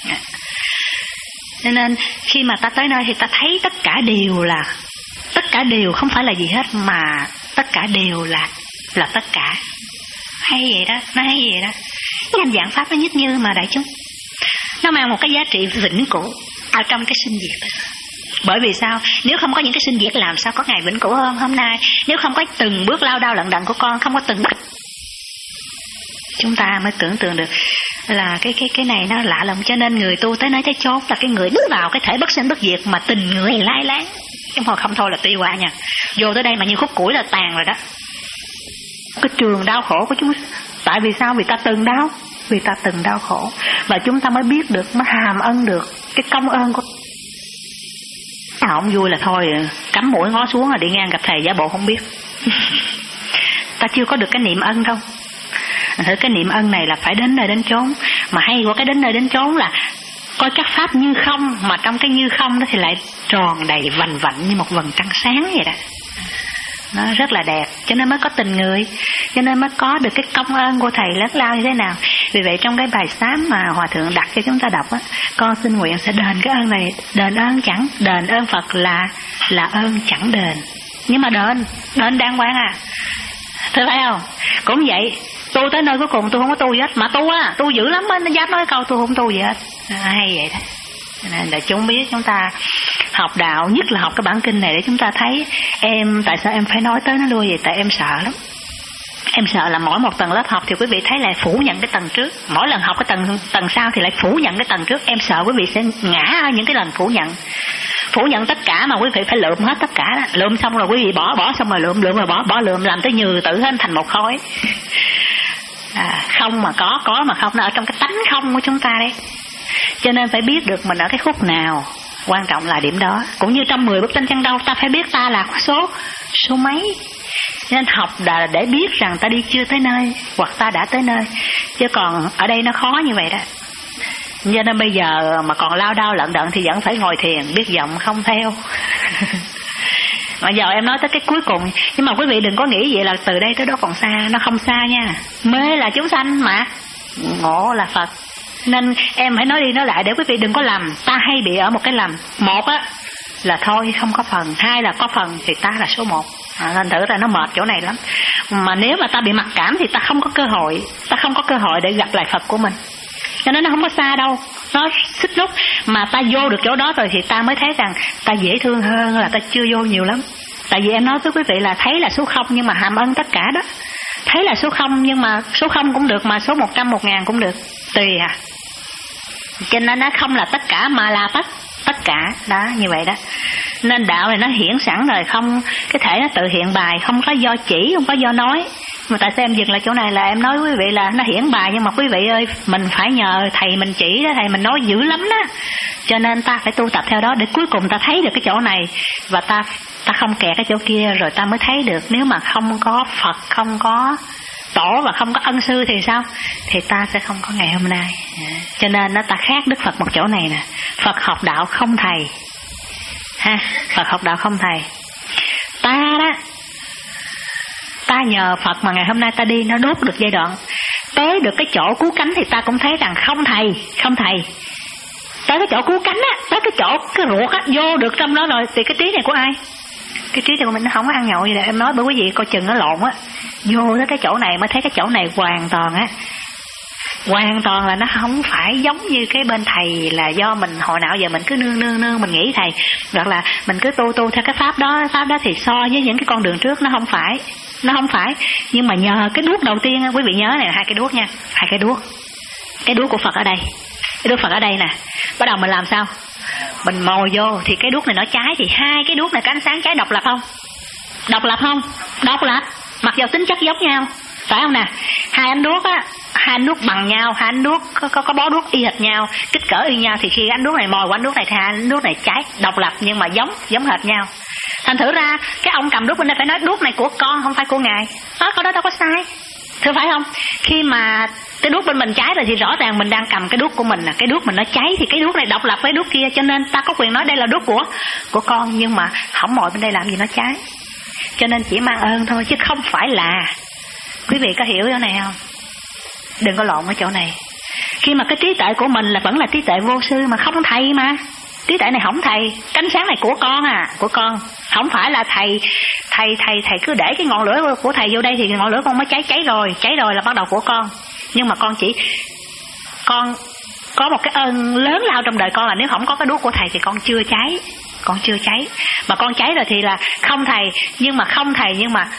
Cho nên khi mà ta tới nơi thì ta thấy tất cả đều là, tất cả đều không phải là gì hết, mà tất cả đều là là tất cả. Hay vậy đó, nó hay vậy đó. Cái hành dạng pháp nó nhất như mà đại chúng, nó mang một cái giá trị vĩnh cửu ở trong cái sinh diệt đó. Bởi vì sao? Nếu không có những cái sinh diệt làm sao có ngày vĩnh cửu hơn hôm nay? Nếu không có từng bước lao đao lận đận của con, không có từng bước, chúng ta mới tưởng tượng được là cái cái cái này nó lạ lùng. Cho nên người tu tới nơi tới chốn là cái người bước vào cái thể bất sinh bất diệt mà tình người lai láng, chứ không không thôi là tuy qua nha. Vô tới đây mà như khúc củi là tàn rồi đó. Cái trường đau khổ của chúng, tại vì sao? Vì ta từng đau, vì ta từng đau khổ, và chúng ta mới biết được, mới hàm ân được cái công ơn của. Nào không vui là thôi, cắm mũi ngó xuống là đi ngang gặp thầy giả bộ không biết. Ta chưa có được cái niệm ân đâu. Thử cái niệm ân này là phải đến nơi đến chốn. Mà hay của cái đến nơi đến chốn là coi các pháp như không, mà trong cái như không đó thì lại tròn đầy vành vạnh như một vầng trăng sáng vậy đó. Nó rất là đẹp, cho nên mới có tình người, cho nên mới có được cái công ơn của thầy lớn lao như thế nào. Vì vậy trong cái bài sám mà hòa thượng đặt cho chúng ta đọc á, con xin nguyện sẽ đền cái ơn này. Đền ơn chẳng, đền ơn Phật là là ơn chẳng đền, nhưng mà đền đền đàng hoàng à. Thưa phải không? Cũng vậy, tu tới nơi cuối cùng tôi không có tu gì hết, mà tu á, tu dữ lắm á, nó dám nói câu tôi không tu gì hết. À, hay vậy đó. Nên là chúng biết chúng ta học đạo, nhất là học cái bản kinh này để chúng ta thấy em tại sao em phải nói tới nó luôn vậy, tại em sợ lắm. Em sợ là mỗi một tầng lớp học thì quý vị thấy lại phủ nhận cái tầng trước, mỗi lần học cái tầng tầng sau thì lại phủ nhận cái tầng trước. Em sợ quý vị sẽ ngã ở những cái lần phủ nhận, phủ nhận tất cả mà quý vị phải lượm hết tất cả đó. Lượm xong rồi quý vị bỏ, bỏ xong rồi lượm, lượm rồi bỏ, bỏ lượm, làm tới nhừ tự hết thành một khối. À, không mà có, có mà không, nó ở trong cái tánh không của chúng ta đấy. Cho nên phải biết được mình ở cái khúc nào, quan trọng là điểm đó. Cũng như trong mười bức tranh chân đâu, ta phải biết ta là số số mấy. Nên học là để biết rằng ta đi chưa tới nơi, hoặc ta đã tới nơi. Chứ còn ở đây nó khó như vậy đó. Cho nên bây giờ mà còn lao đao lận đận thì vẫn phải ngồi thiền, biết giọng không theo. Mà giờ em nói tới cái cuối cùng. Nhưng mà quý vị đừng có nghĩ vậy là từ đây tới đó còn xa. Nó không xa nha. Mê là chúng sanh mà ngộ là Phật. Nên em phải nói đi nói lại để quý vị đừng có lầm. Ta hay bị ở một cái lầm. Một á là thôi không có phần, hai là có phần thì ta là số một. À, thành thử ra nó mệt chỗ này lắm. Mà nếu mà ta bị mặc cảm thì ta không có cơ hội, ta không có cơ hội để gặp lại Phật của mình. Cho nên nó không có xa đâu, nó xích lúc mà ta vô được chỗ đó rồi thì ta mới thấy rằng ta dễ thương hơn là ta chưa vô nhiều lắm. Tại vì em nói với quý vị là thấy là số không nhưng mà hàm ân tất cả đó. Thấy là số không nhưng mà số không cũng được, mà số một trăm, một ngàn cũng được, tùy à. Cho nên nó không là tất cả mà là tất tất cả đó, như vậy đó. Nên đạo này nó hiển sẵn rồi, không cái thể nó tự hiện bài, không có do chỉ, không có do nói. Mà tại sao em dừng lại chỗ này là em nói với quý vị là nó hiển bài, nhưng mà quý vị ơi, mình phải nhờ thầy mình chỉ đó, thầy mình nói dữ lắm đó. Cho nên ta phải tu tập theo đó để cuối cùng ta thấy được cái chỗ này và ta ta không kẹt cái chỗ kia, rồi ta mới thấy được. Nếu mà không có Phật, không có tổ và không có ân sư thì sao? Thì ta sẽ không có ngày hôm nay. Cho nên nó ta khác Đức Phật một chỗ này nè. Phật học đạo không thầy ha, Phật học đạo không thầy. Ta đó, ta nhờ Phật mà ngày hôm nay ta đi nó đốt được giai đoạn, tới được cái chỗ cứu cánh thì ta cũng thấy rằng không thầy, không thầy. Tới cái chỗ cứu cánh á, tới cái chỗ cái ruột á, vô được trong đó rồi thì cái trí này của ai? Cái trí này của mình nó không có ăn nhậu gì đâu. Em nói bởi quý vị coi chừng nó lộn á. Vô tới cái chỗ này mới thấy cái chỗ này hoàn toàn á, hoàn toàn là nó không phải giống như cái bên thầy là do mình hồi nào giờ mình cứ nương nương nương mình nghĩ thầy, hoặc là mình cứ tu tu theo cái pháp đó, pháp đó thì so với những cái con đường trước nó không phải, nó không phải. Nhưng mà nhờ cái đuốc đầu tiên, quý vị nhớ này, hai cái đuốc nha, hai cái đuốc, cái đuốc của Phật ở đây, cái đuốc Phật ở đây nè. Bắt đầu mình làm sao? Mình mồi vô thì cái đuốc này nó cháy, thì hai cái đuốc này có ánh sáng cháy độc lập không? Độc lập không? Độc lập, mặc dù tính chất giống nhau, phải không nè? Hai ánh đuốc á, hai ánh đuốc bằng nhau, hai ánh đuốc có, có, có bó đuốc y hệt nhau, kích cỡ y nhau, thì khi ánh đuốc này mồi qua ánh đuốc này thì hai ánh đuốc này cháy độc lập nhưng mà giống giống hệt nhau. Thành thử ra cái ông cầm đuốc bên đây phải nói đuốc này của con không phải của ngài. Đó, câu đó đâu có sai, thưa phải không? Khi mà cái đuốc bên mình cháy rồi thì rõ ràng mình đang cầm cái đuốc của mình, là cái đuốc mình nó cháy thì cái đuốc này độc lập với đuốc kia, cho nên ta có quyền nói đây là đuốc của của con, nhưng mà không mồi bên đây làm gì nó cháy. Cho nên chỉ mang ơn thôi chứ không phải là. Quý vị có hiểu chỗ này không? Đừng có lộn ở chỗ này. Khi mà cái trí tuệ của mình là vẫn là trí tuệ vô sư mà không thầy mà. Trí tuệ này không thầy, cánh sáng này của con à, của con. Không phải là thầy thầy thầy thầy cứ để cái ngọn lửa của thầy vô đây thì ngọn lửa con mới cháy, cháy rồi, cháy rồi là bắt đầu của con. Nhưng mà con chỉ con có một cái ơn lớn lao trong đời con là nếu không có cái đuốc của thầy thì con chưa cháy, con chưa cháy. Mà con cháy rồi thì là không thầy, nhưng mà không thầy nhưng mà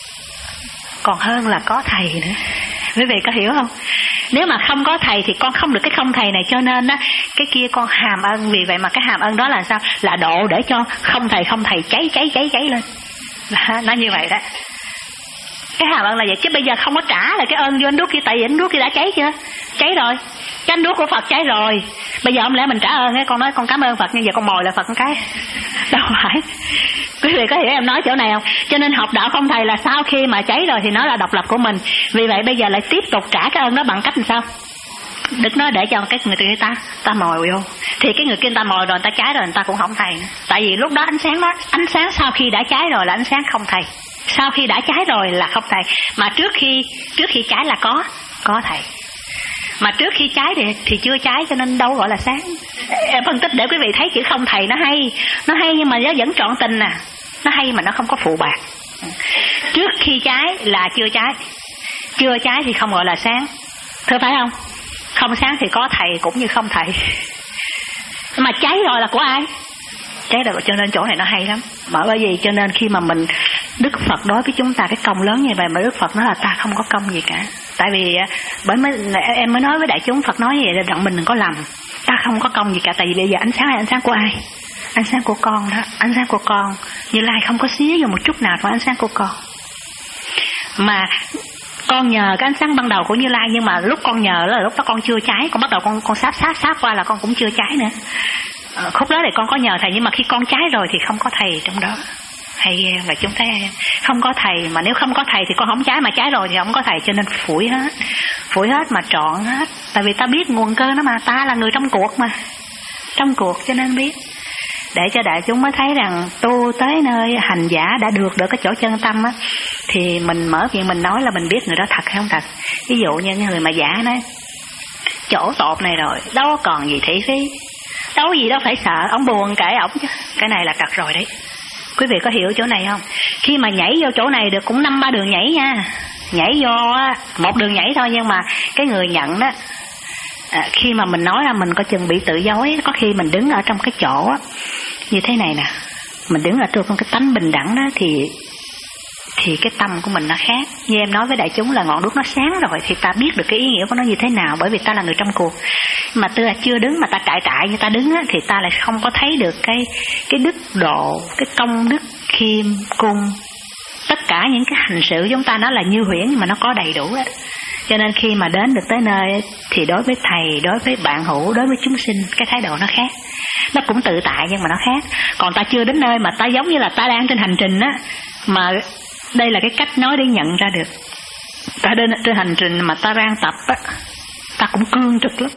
còn hơn là có thầy nữa. Quý vị có hiểu không? Nếu mà không có thầy thì con không được cái không thầy này, cho nên á cái kia con hàm ơn. Vì vậy mà cái hàm ơn đó là sao? Là độ để cho không thầy không thầy cháy cháy cháy cháy lên. Nó như vậy đó. Cái hàm ơn là vậy, chứ bây giờ không có trả lại cái ơn vô anh đuốc kia, tại vì anh đuốc kia đã cháy chưa? Cháy rồi. Cái anh đuốc của Phật cháy rồi. Bây giờ không lẽ mình trả ơn ấy, con nói con cảm ơn Phật nhưng giờ con mồi lại Phật một cái. Đâu phải. Quý vị có hiểu em nói chỗ này không? Cho nên học đạo không thầy là sau khi mà cháy rồi thì nó là độc lập của mình. Vì vậy bây giờ lại tiếp tục trả cái ơn đó bằng cách làm sao? Đức nói để cho cái người kia ta ta mồi vô, thì cái người kia ta mồi rồi người ta cháy rồi người ta cũng không thầy nữa. Tại vì lúc đó ánh sáng đó, ánh sáng sau khi đã cháy rồi là ánh sáng không thầy. Sau khi đã cháy rồi là không thầy. Mà trước khi trước khi cháy là có có thầy. Mà trước khi cháy thì thì chưa cháy, cho nên đâu gọi là sáng. Em phân tích để quý vị thấy chữ không thầy nó hay, nó hay nhưng mà nó vẫn trọn tình nè, nó hay mà nó không có phụ bạc. Trước khi cháy là chưa cháy, chưa cháy thì không gọi là sáng, thưa phải không? Không sáng thì có thầy cũng như không thầy. Mà cháy rồi là của ai? Cháy rồi, cho nên chỗ này nó hay lắm. Mà bởi vì cho nên khi mà mình Đức Phật đối với chúng ta cái công lớn như vậy mà Đức Phật nói là ta không có công gì cả. Tại vì bởi mới em mới nói với đại chúng, Phật nói như vậy là rằng mình đừng có lầm, ta không có công gì cả. Tại vì bây giờ ánh sáng là ánh sáng của ai? Ánh sáng của con đó, ánh sáng của con. Như Lai không có xía vô một chút nào của ánh sáng của con. Mà con nhờ cái ánh sáng ban đầu của Như Lai, nhưng mà lúc con nhờ là lúc đó con chưa cháy, con bắt đầu con con sát sát sát qua là con cũng chưa cháy nữa. À, khúc đó thì con có nhờ thầy, nhưng mà khi con cháy rồi thì không có thầy trong đó. Hay và chúng ta không có thầy, mà nếu không có thầy thì con không cháy, mà cháy rồi thì không có thầy, cho nên phủi hết, phủi hết mà trọn hết. Tại vì ta biết nguồn cơ nó mà, ta là người trong cuộc mà, trong cuộc cho nên biết. Để cho đại chúng mới thấy rằng tu tới nơi hành giả đã được được cái chỗ chân tâm á, thì mình mở miệng mình nói là mình biết người đó thật hay không thật. Ví dụ như người mà giả nói chỗ tột này rồi, đâu còn gì thị phi, đâu gì đâu phải sợ, ông buồn kể ổng chứ, cái này là trật rồi đấy. Quý vị có hiểu chỗ này không? Khi mà nhảy vô chỗ này được cũng năm ba đường nhảy nha, nhảy vô một đường nhảy thôi, nhưng mà cái người nhận đó, à, khi mà mình nói là mình có chừng bị tự dối. Có khi mình đứng ở trong cái chỗ á, như thế này nè, mình đứng ở trong cái tánh bình đẳng đó, thì thì cái tâm của mình nó khác. Như em nói với đại chúng là ngọn đuốc nó sáng rồi thì ta biết được cái ý nghĩa của nó như thế nào, bởi vì ta là người trong cuộc. Mà ta chưa đứng mà ta trại trại như ta đứng á, thì ta lại không có thấy được cái cái đức độ, cái công đức khiêm cung, tất cả những cái hành sự chúng ta nó là như huyễn nhưng mà nó có đầy đủ đó. Cho nên khi mà đến được tới nơi thì đối với thầy, đối với bạn hữu, đối với chúng sinh, cái thái độ nó khác. Nó cũng tự tại nhưng mà nó khác. Còn ta chưa đến nơi mà ta giống như là ta đang trên hành trình á, mà đây là cái cách nói để nhận ra được. Ta đến trên hành trình mà ta đang tập á, ta cũng cương trực lắm.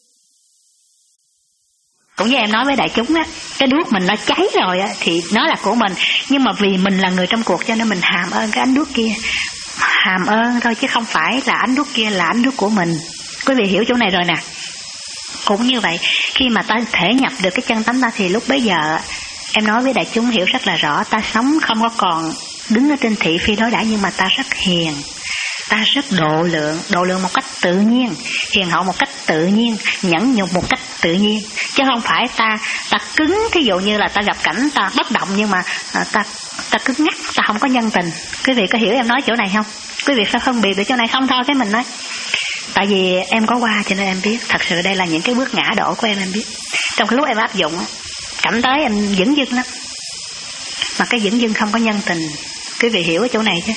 Cũng như em nói với đại chúng á, cái đuốc mình nó cháy rồi á thì nó là của mình, nhưng mà vì mình là người trong cuộc cho nên mình hàm ơn cái ánh đuốc kia, hàm ơn thôi chứ không phải là ánh đuốc kia là ánh đuốc của mình. Quý vị hiểu chỗ này rồi nè. Cũng như vậy, khi mà ta thể nhập được cái chân tánh ta thì lúc bấy giờ em nói với đại chúng hiểu rất là rõ, ta sống không có còn đứng ở trên thị phi đối đãi, nhưng mà ta rất hiền, ta rất độ lượng, độ lượng một cách tự nhiên, hiền hậu một cách tự nhiên, nhẫn nhục một cách tự nhiên, chứ không phải ta ta cứng. Thí dụ như là ta gặp cảnh ta bất động nhưng mà à, ta ta cứng ngắc, ta không có nhân tình. Quý vị có hiểu em nói chỗ này không? Quý vị phải phân biệt được chỗ này không thôi cái mình nói. Tại vì em có qua cho nên em biết, thật sự đây là những cái bước ngã đổ của em em biết. Trong cái lúc em áp dụng cảnh tới em dửng dưng lắm, mà cái dửng dưng không có nhân tình. Quý vị hiểu ở chỗ này chứ?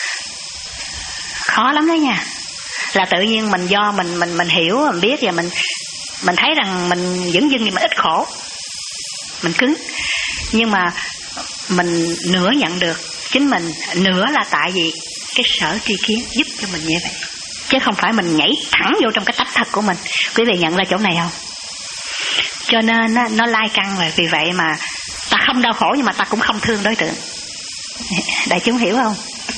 Khó lắm đấy nha. Là tự nhiên mình do mình mình mình hiểu, mình biết và mình mình thấy rằng mình dửng dưng thì mình ít khổ, mình cứng. Nhưng mà mình nửa nhận được chính mình, nửa là tại vì cái sở tri kiến giúp cho mình như vậy, chứ không phải mình nhảy thẳng vô trong cái tánh thật của mình. Quý vị nhận ra chỗ này không? Cho nên nó, nó lai căng rồi. Vì vậy mà ta không đau khổ nhưng mà ta cũng không thương đối tượng. Đại chúng hiểu không?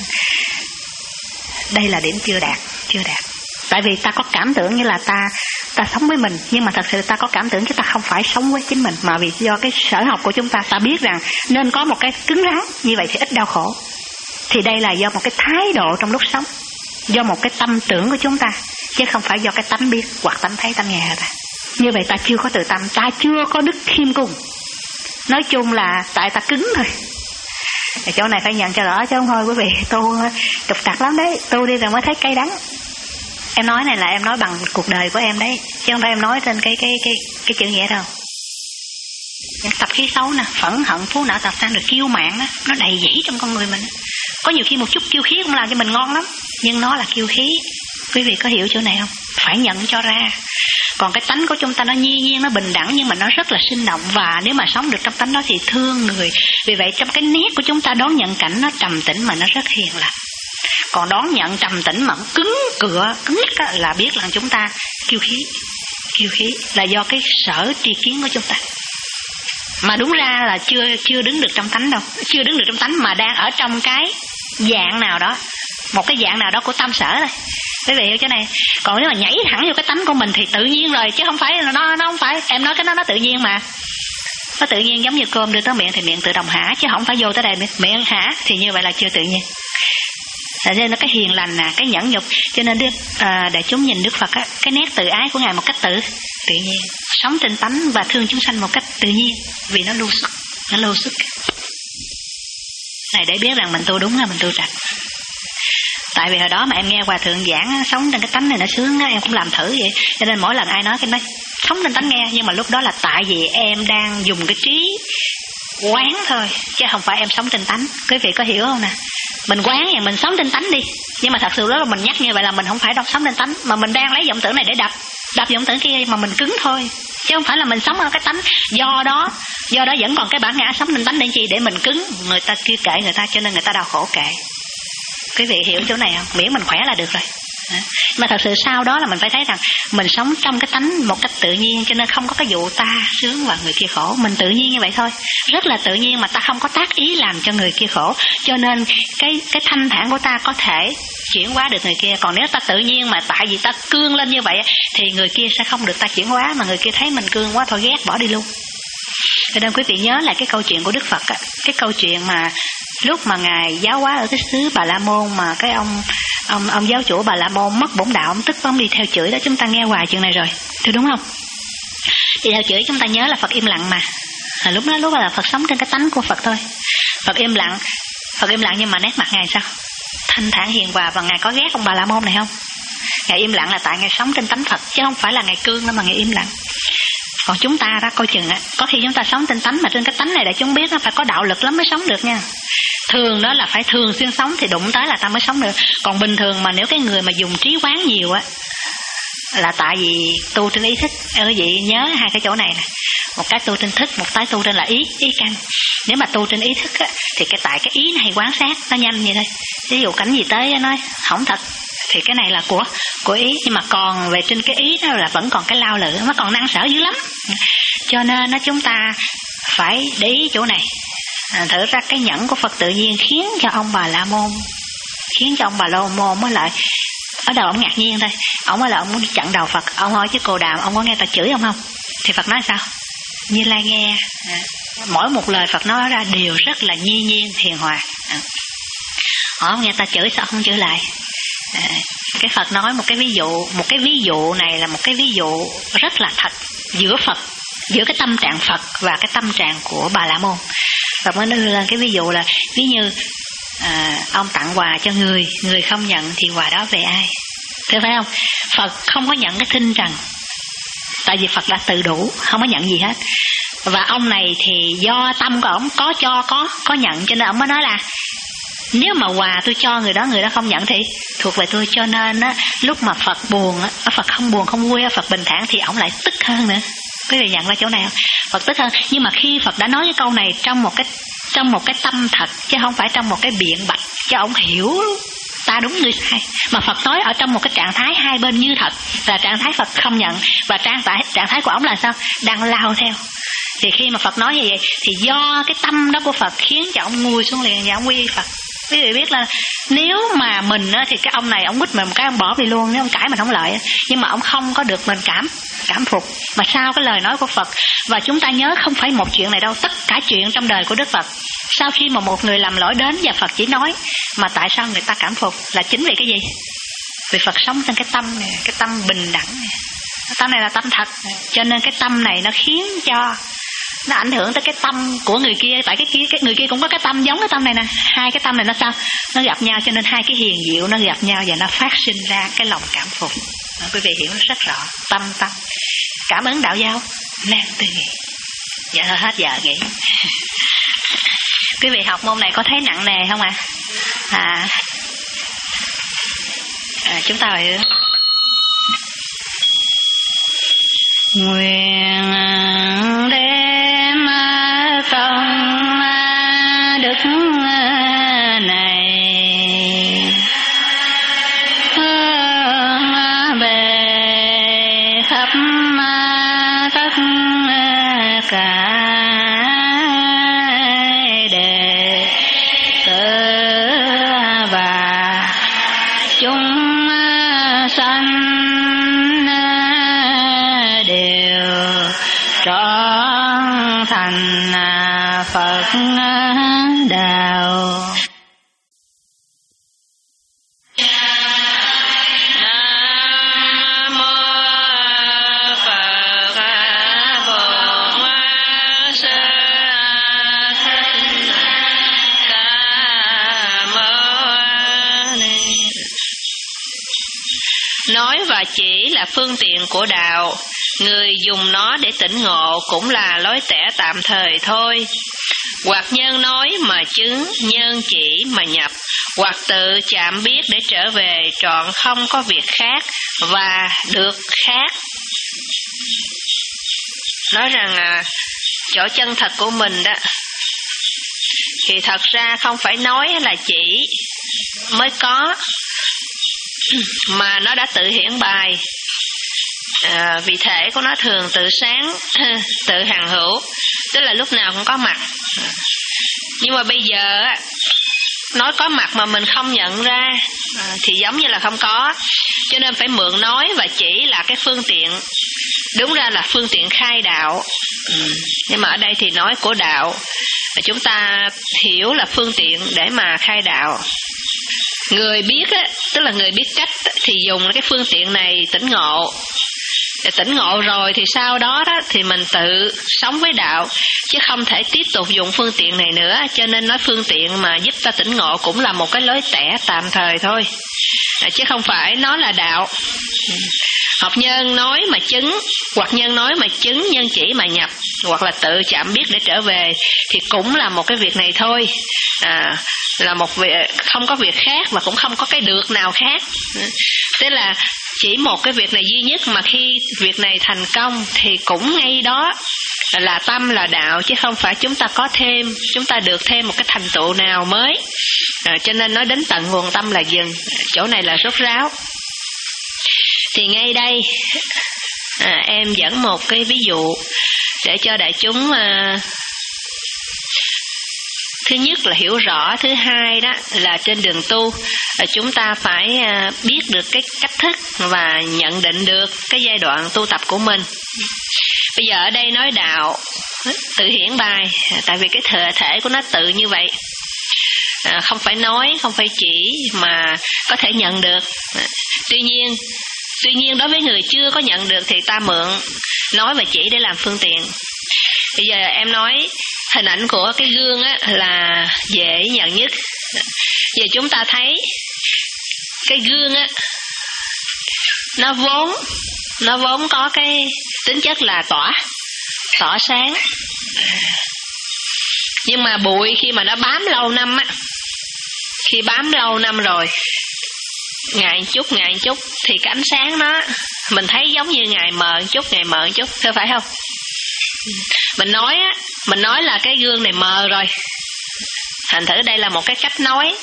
Đây là điểm chưa đạt, chưa đạt. Tại vì ta có cảm tưởng như là ta ta sống với mình, nhưng mà thật sự ta có cảm tưởng chứ ta không phải sống với chính mình, mà vì do cái sở học của chúng ta, ta biết rằng nên có một cái cứng rắn như vậy thì ít đau khổ. Thì đây là do một cái thái độ trong lúc sống, do một cái tâm tưởng của chúng ta, chứ không phải do cái tánh biết hoặc tánh thấy tánh nghe ta. Như vậy ta chưa có tự tâm, ta chưa có đức khiêm cung. Nói chung là tại ta cứng thôi. Ở chỗ này phải nhận cho rõ chứ không thôi quý vị tu trục trặc lắm đấy, tu đi rồi mới thấy cay đắng. Em nói này là em nói bằng cuộc đời của em đấy, chứ không phải em nói trên cái cái cái cái chữ nghĩa đâu. Những tập khí xấu nè, phẫn hận, phú não, tập sang, được kiêu mạn đó, nó đầy dẫy trong con người mình. Có nhiều khi một chút kiêu khí cũng làm cho mình ngon lắm, nhưng nó là kiêu khí. Quý vị có hiểu chỗ này không? Phải nhận cho ra. Còn cái tánh của chúng ta nó nhiên nhiên, nó bình đẳng, nhưng mà nó rất là sinh động. Và nếu mà sống được trong tánh đó thì thương người. Vì vậy trong cái nét của chúng ta đón nhận cảnh nó trầm tĩnh mà nó rất hiền lành. Còn đón nhận trầm tĩnh mà cứng cựa, cứng nhắc là biết là chúng ta kiêu khí. Kiêu khí là do cái sở tri kiến của chúng ta. Mà đúng ra là chưa chưa đứng được trong tánh đâu, chưa đứng được trong tánh mà đang ở trong cái dạng nào đó, một cái dạng nào đó của tâm sở thôi. Quý vị hiểu chỗ này. Còn nếu mà nhảy thẳng vô cái tánh của mình thì tự nhiên rồi, chứ không phải là nó nó không phải em nói cái nó nó tự nhiên mà. Nó tự nhiên giống như cơm đưa tới miệng thì miệng tự động hả, chứ không phải vô tới đây miệng hả, thì như vậy là chưa tự nhiên. Cho nên nó cái hiền lành nè, cái nhẫn nhục. Cho nên à, để chúng nhìn Đức Phật á, cái nét tự ái của Ngài một cách tự tự nhiên, sống trên tánh và thương chúng sanh một cách tự nhiên, vì nó lưu xuất, nó lưu xuất. này để biết rằng mình tu đúng là mình tu trật. Tại vì hồi đó mà em nghe hòa thượng giảng sống trên cái tánh này nó sướng á, em cũng làm thử vậy. Cho nên mỗi lần ai nói cái nói sống trên tánh nghe, nhưng mà lúc đó là tại vì em đang dùng cái trí quán thôi, chứ không phải em sống trên tánh. Quý vị có hiểu không nè? Mình quán vậy mình sống trên tánh đi, nhưng mà thật sự đó là mình nhắc như vậy là mình không phải đâu sống trên tánh, mà mình đang lấy vọng tưởng này để đập đập vọng tưởng kia mà mình cứng thôi, chứ không phải là mình sống ở cái tánh. Do đó do đó vẫn còn cái bản ngã sống trên tánh để chi? Để mình cứng, người ta kia kệ người ta, cho nên người ta đau khổ kệ. Quý vị hiểu chỗ này không? Miễn mình khỏe là được rồi. Mà thật sự sau đó là mình phải thấy rằng mình sống trong cái tánh một cách tự nhiên, cho nên không có cái vụ ta sướng và người kia khổ. Mình tự nhiên như vậy thôi, rất là tự nhiên, mà ta không có tác ý làm cho người kia khổ, cho nên cái cái thanh thản của ta có thể chuyển hóa được người kia. Còn nếu ta tự nhiên mà tại vì ta cương lên như vậy thì người kia sẽ không được ta chuyển hóa, mà người kia thấy mình cương quá thôi ghét bỏ đi luôn. Cho nên quý vị nhớ lại cái câu chuyện của Đức Phật á, cái câu chuyện mà lúc mà ngài giáo hóa ở cái xứ Bà La Môn, mà cái ông ông ông giáo chủ Bà La Môn mất bổn đạo, ông tức ông đi theo chửi đó. Chúng ta nghe hoài chuyện này rồi, thưa đúng không? Đi theo chửi chúng ta nhớ là Phật im lặng mà. À, lúc đó lúc đó là Phật sống trên cái tánh của Phật thôi. Phật im lặng, Phật im lặng nhưng mà nét mặt ngài sao? Thanh thản hiền hòa. Và ngài có ghét ông Bà La Môn này không? Ngài im lặng là tại ngài sống trên tánh Phật, chứ không phải là ngài cương đâu mà ngài im lặng. Còn chúng ta đó coi chừng á, có khi chúng ta sống trên tánh mà trên cái tánh này để chúng biết nó phải có đạo lực lắm mới sống được nha. Thường đó là phải thường xuyên sống thì đụng tới là ta mới sống được. Còn bình thường mà nếu cái người mà dùng trí quán nhiều á là tại vì tu trên ý thức. Ơ quý vị nhớ hai cái chỗ này nè, một cái tu trên thức, một cái tu trên là ý ý căn. Nếu mà tu trên ý thức á thì cái tại cái ý này quan sát nó nhanh vậy thôi. Ví dụ cảnh gì tới nói không thật thì cái này là của của ý, nhưng mà còn về trên cái ý đó là vẫn còn cái lao lự, nó còn năng sở dữ lắm. Cho nên nó chúng ta phải để ý chỗ này. À, thử ra cái nhẫn của Phật tự nhiên khiến cho ông Bà La Môn khiến cho ông Bà La Môn mới lại ở đầu ông ngạc nhiên thôi. Ông mới là ông muốn đi chặn đầu Phật. Ông hỏi chứ Cô Đàm, ông có nghe ta chửi ông không? Thì Phật nói sao? Như Lai nghe. À, mỗi một lời Phật nói ra đều rất là nhiên nhiên hiền hòa. À, hỏi nghe ta chửi sao không chửi lại? À, cái Phật nói một cái ví dụ, một cái ví dụ này là một cái ví dụ rất là thật giữa Phật, giữa cái tâm trạng Phật và cái tâm trạng của Bà La Môn. Phật mới đưa lên cái ví dụ là ví như à, ông tặng quà cho người, người không nhận thì quà đó về ai? Thế phải không? Phật không có nhận cái thinh trần, tại vì Phật đã tự đủ, không có nhận gì hết. Và ông này thì do tâm của ông có cho có có nhận, cho nên ông mới nói là nếu mà quà tôi cho người đó, người đó không nhận thì thuộc về tôi. Cho nên á, lúc mà Phật buồn á, Phật không buồn không vui, Phật bình thản thì ông lại tức hơn nữa. Quý vị nhận ra chỗ này không? Phật tức hơn. Nhưng mà khi Phật đã nói cái câu này trong một cái trong một cái tâm thật, chứ không phải trong một cái biện bạch cho ông hiểu ta đúng người sai, mà Phật nói ở trong một cái trạng thái hai bên như thật, là trạng thái Phật không nhận và trạng thái trạng thái của ông là sao? Đang lao theo. Thì khi mà Phật nói như vậy thì do cái tâm đó của Phật khiến cho ông nguôi xuống liền và ông quy Phật. Quý vị biết là nếu mà mình á, thì cái ông này ông quýt mình một cái ông bỏ đi luôn, nếu ông cãi mình không lợi. Nhưng mà ông không có được mình cảm cảm phục mà sau cái lời nói của Phật. Và chúng ta nhớ không phải một chuyện này đâu, tất cả chuyện trong đời của Đức Phật, sau khi mà một người làm lỗi đến và Phật chỉ nói mà tại sao người ta cảm phục là chính vì cái gì? Vì Phật sống trên cái tâm này, cái tâm bình đẳng này. Cái tâm này là tâm thật, cho nên cái tâm này nó khiến cho nó ảnh hưởng tới cái tâm của người kia. Tại cái kia cái người kia cũng có cái tâm giống cái tâm này nè, hai cái tâm này nó sao? Nó gặp nhau, cho nên hai cái hiền diệu nó gặp nhau và nó phát sinh ra cái lòng cảm phục. Đó, quý vị hiểu rất rõ. Tâm tâm cảm ứng đạo giáo lan tư nghị. Dạ thôi hết giờ nghỉ. Quý vị học môn này có thấy nặng nề không ạ? À? À, à, chúng ta phải nguyện đem công đức này hướng về khắp tất cả đệ tử và chúng sanh trọn thành Phật đạo. nói và chỉ là phương tiện của đạo. Người dùng nó để tỉnh ngộ cũng là lối tẻ tạm thời thôi. Hoặc nhân nói mà chứng, nhân chỉ mà nhập, hoặc tự chạm biết để trở về trọn không có việc khác và được khác. Nói rằng à, chỗ chân thật của mình đó thì thật ra không phải nói hay là chỉ mới có, mà nó đã tự hiển bài. À, vì thể của nó thường tự sáng, tự hằng hữu, tức là lúc nào cũng có mặt. Nhưng mà bây giờ nói có mặt mà mình không nhận ra thì giống như là không có. Cho nên phải mượn nói và chỉ là cái phương tiện. Đúng ra là phương tiện khai đạo, nhưng mà ở đây thì nói của đạo, chúng ta hiểu là phương tiện để mà khai đạo. Người biết á, tức là người biết cách thì dùng cái phương tiện này tỉnh ngộ. Để tỉnh ngộ rồi thì sau đó đó thì mình tự sống với đạo, chứ không thể tiếp tục dùng phương tiện này nữa. Cho nên nói phương tiện mà giúp ta tỉnh ngộ cũng là một cái lối tẻ tạm thời thôi, chứ không phải nó là đạo. Học nhân nói mà chứng, hoặc nhân nói mà chứng, nhân chỉ mà nhập, hoặc là tự chạm biết để trở về, thì cũng là một cái việc này thôi. À, là một việc, không có việc khác và cũng không có cái được nào khác. Tức là chỉ một cái việc này duy nhất, mà khi việc này thành công thì cũng ngay đó là tâm là đạo, chứ không phải chúng ta có thêm, chúng ta được thêm một cái thành tựu nào mới. À, cho nên nói đến tận nguồn tâm là dừng. Chỗ này là rốt ráo. Thì ngay đây à, em dẫn một cái ví dụ để cho đại chúng à, thứ nhất là hiểu rõ, thứ hai đó là trên đường tu chúng ta phải biết được cái cách thức và nhận định được cái giai đoạn tu tập của mình. Bây giờ ở đây nói đạo tự hiển bài, tại vì cái thể thể của nó tự như vậy, à, không phải nói, không phải chỉ mà có thể nhận được. Tuy nhiên tuy nhiên đối với người chưa có nhận được thì ta mượn nói và chỉ để làm phương tiện. Bây giờ em nói hình ảnh của cái gương á, là dễ nhận nhất. Giờ chúng ta thấy cái gương á, nó vốn nó vốn có cái tính chất là tỏa tỏa sáng. Nhưng mà bụi khi mà nó bám lâu năm á, khi bám lâu năm rồi, ngày chút ngày chút thì cái ánh sáng nó mình thấy giống như ngày mờ chút ngày mờ chút, thôi phải không? Mình nói á, mình nói là cái gương này mờ rồi. Thành thử đây là một cái cách nói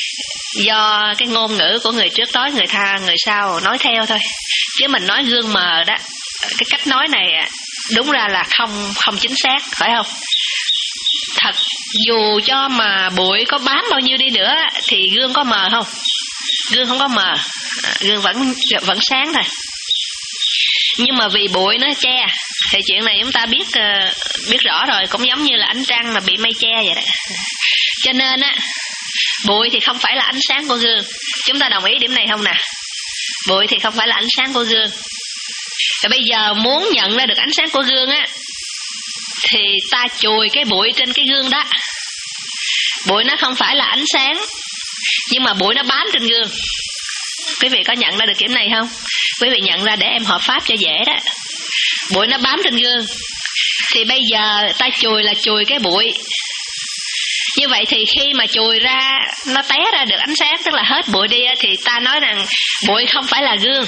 do cái ngôn ngữ của người trước nói, người tha người sau nói theo thôi. Chứ mình nói gương mờ đó, cái cách nói này đúng ra là không không chính xác, phải không? Thật dù cho mà bụi có bám bao nhiêu đi nữa thì gương có mờ không? Gương không có mờ, gương vẫn vẫn sáng thôi. Nhưng mà vì bụi nó che thì chuyện này chúng ta biết uh, biết rõ rồi, cũng giống như là ánh trăng mà bị mây che vậy đó. Cho nên á, bụi thì không phải là ánh sáng của gương. Chúng ta đồng ý điểm này không nè? Bụi thì không phải là ánh sáng của gương. Và bây giờ muốn nhận ra được ánh sáng của gương á, thì ta chùi cái bụi trên cái gương đó. Bụi nó không phải là ánh sáng, nhưng mà bụi nó bám trên gương. Quý vị có nhận ra được điểm này không? Quý vị nhận ra để em hợp pháp cho dễ đó. Bụi nó bám trên gương, thì bây giờ ta chùi là chùi cái bụi. Như vậy thì khi mà chùi ra, nó té ra được ánh sáng, tức là hết bụi đi, thì ta nói rằng bụi không phải là gương.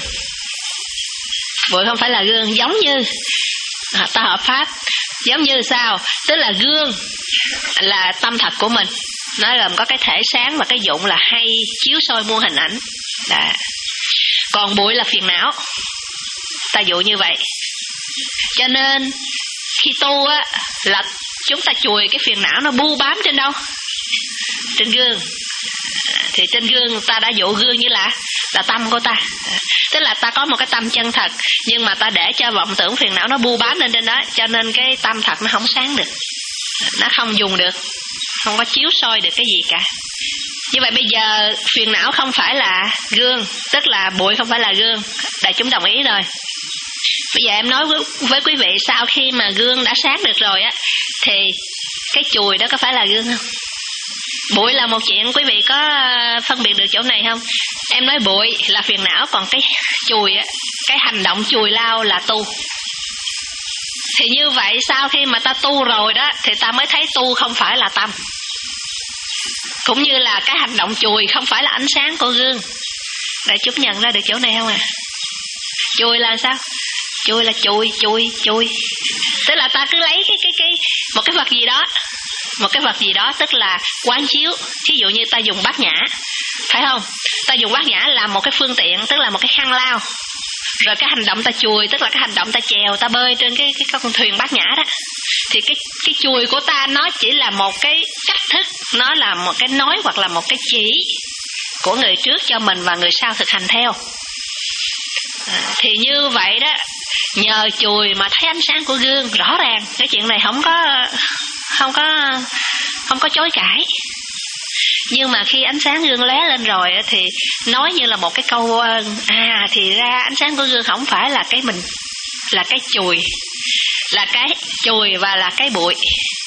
Bụi không phải là gương, giống như à, ta hợp pháp. Giống như sao? Tức là gương là tâm thật của mình, nó gồm có cái thể sáng và cái dụng là hay chiếu soi muôn hình ảnh. Đã. Còn bụi là phiền não, ta dụ như vậy. Cho nên khi tu á, là chúng ta chùi cái phiền não nó bu bám trên đâu? Trên gương. Thì trên gương ta đã dụ gương như là là tâm của ta. Tức là ta có một cái tâm chân thật, nhưng mà ta để cho vọng tưởng phiền não nó bu bám lên trên đó, cho nên cái tâm thật nó không sáng được, nó không dùng được, không có chiếu soi được cái gì cả. Như vậy bây giờ phiền não không phải là gương, tức là bụi không phải là gương. Đại chúng đồng ý rồi. Bây giờ em nói với, với quý vị, sau khi mà gương đã sáng được rồi á, thì cái chùi đó có phải là gương không? Bụi là một chuyện, quý vị có phân biệt được chỗ này không? Em nói bụi là phiền não, còn cái chùi, cái hành động chùi lao là tu. Thì như vậy sau khi mà ta tu rồi đó, thì ta mới thấy tu không phải là tâm. Cũng như là cái hành động chùi không phải là ánh sáng của gương. Đại chúng nhận ra được chỗ này không à? Chùi là sao? Chùi là chùi, chùi, chùi. Tức là ta cứ lấy cái cái cái một cái vật gì đó, một cái vật gì đó tức là quán chiếu. Ví dụ như ta dùng bát nhã, phải không? Ta dùng bát nhã là một cái phương tiện, tức là một cái khăn lau. Rồi cái hành động ta chùi tức là cái hành động ta chèo, ta bơi trên cái cái con thuyền bát nhã đó. Thì cái cái chùi của ta nó chỉ là một cái cách thức, nó là một cái nói hoặc là một cái chỉ của người trước cho mình và người sau thực hành theo. À, thì như vậy đó, nhờ chùi mà thấy ánh sáng của gương rõ ràng. Cái chuyện này không có không có không có chối cãi. Nhưng mà khi ánh sáng gương lóe lên rồi thì nói như là một cái câu à thì ra ánh sáng của gương không phải là cái mình, là cái chùi, là cái chùi và là cái bụi.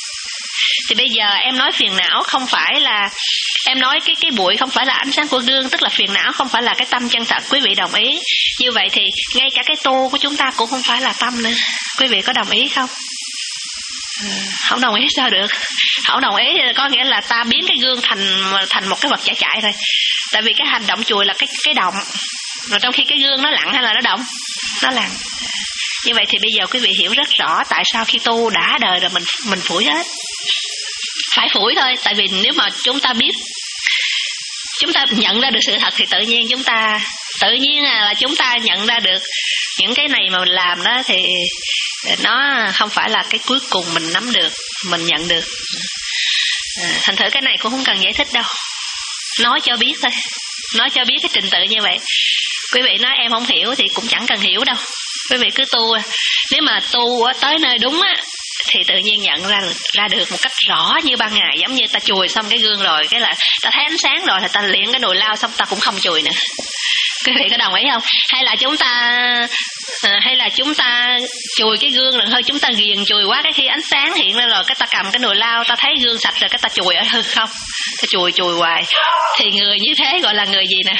Thì bây giờ em nói phiền não không phải là, em nói cái cái bụi không phải là ánh sáng của gương, tức là phiền não không phải là cái tâm chân thật. Quý vị đồng ý? Như vậy thì ngay cả cái tu của chúng ta cũng không phải là tâm nữa. Quý vị có đồng ý không? Ừ, không đồng ý sao được? Không đồng ý có nghĩa là ta biến cái gương thành thành một cái vật chạy chạy thôi. Tại vì cái hành động chùi là cái cái động, rồi trong khi cái gương nó lặng hay là nó động? Nó lặng. Như vậy thì bây giờ quý vị hiểu rất rõ tại sao khi tu đã đời rồi mình mình phủi hết. Phải phủi thôi, tại vì nếu mà chúng ta biết, chúng ta nhận ra được sự thật thì tự nhiên chúng ta tự nhiên là chúng ta nhận ra được những cái này mà mình làm đó thì nó không phải là cái cuối cùng mình nắm được, mình nhận được. À, thành thử cái này cũng không cần giải thích đâu, nói cho biết thôi, nói cho biết cái trình tự như vậy. Quý vị nói em không hiểu thì cũng chẳng cần hiểu đâu, quý vị cứ tu. Nếu mà tu tới nơi đúng á thì tự nhiên nhận ra được, ra được một cách rõ như ban ngày. Giống như ta chùi xong cái gương rồi, cái là ta thấy ánh sáng rồi thì ta luyện cái nồi lao xong ta cũng không chùi nữa. Quý vị có đồng ý không? Hay là chúng ta à, hay là chúng ta chùi cái gương rồi thôi, chúng ta ghiền chùi quá, cái khi ánh sáng hiện ra rồi cái ta cầm cái nồi lao, ta thấy gương sạch rồi cái ta chùi ở hư không? Ta chùi chùi hoài. Thì người như thế gọi là người gì nè?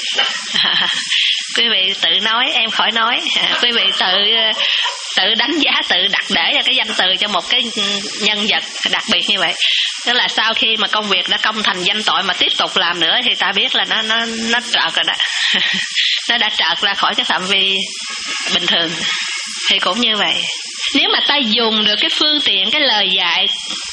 À, quý vị tự nói, em khỏi nói. À, quý vị tự tự đánh giá, tự đặt để ra cái danh từ cho một cái nhân vật đặc biệt như vậy. Tức là sau khi mà công việc đã công thành danh tội mà tiếp tục làm nữa thì ta biết là nó nó nó trợt rồi đó. Nó đã trợt ra khỏi cái phạm vi bình thường. Thì cũng như vậy. Nếu mà ta dùng được cái phương tiện, cái lời dạy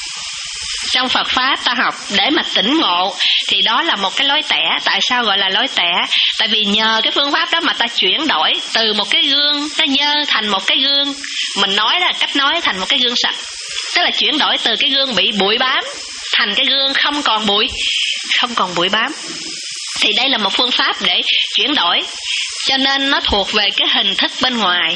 trong Phật Pháp ta học để mà tỉnh ngộ thì đó là một cái lối tẻ. Tại sao gọi là lối tẻ? Tại vì nhờ cái phương pháp đó mà ta chuyển đổi từ một cái gương nó nhơ thành một cái gương, mình nói là cách nói, thành một cái gương sạch. Tức là chuyển đổi từ cái gương bị bụi bám thành cái gương không còn bụi, không còn bụi bám. Thì đây là một phương pháp để chuyển đổi, cho nên nó thuộc về cái hình thức bên ngoài.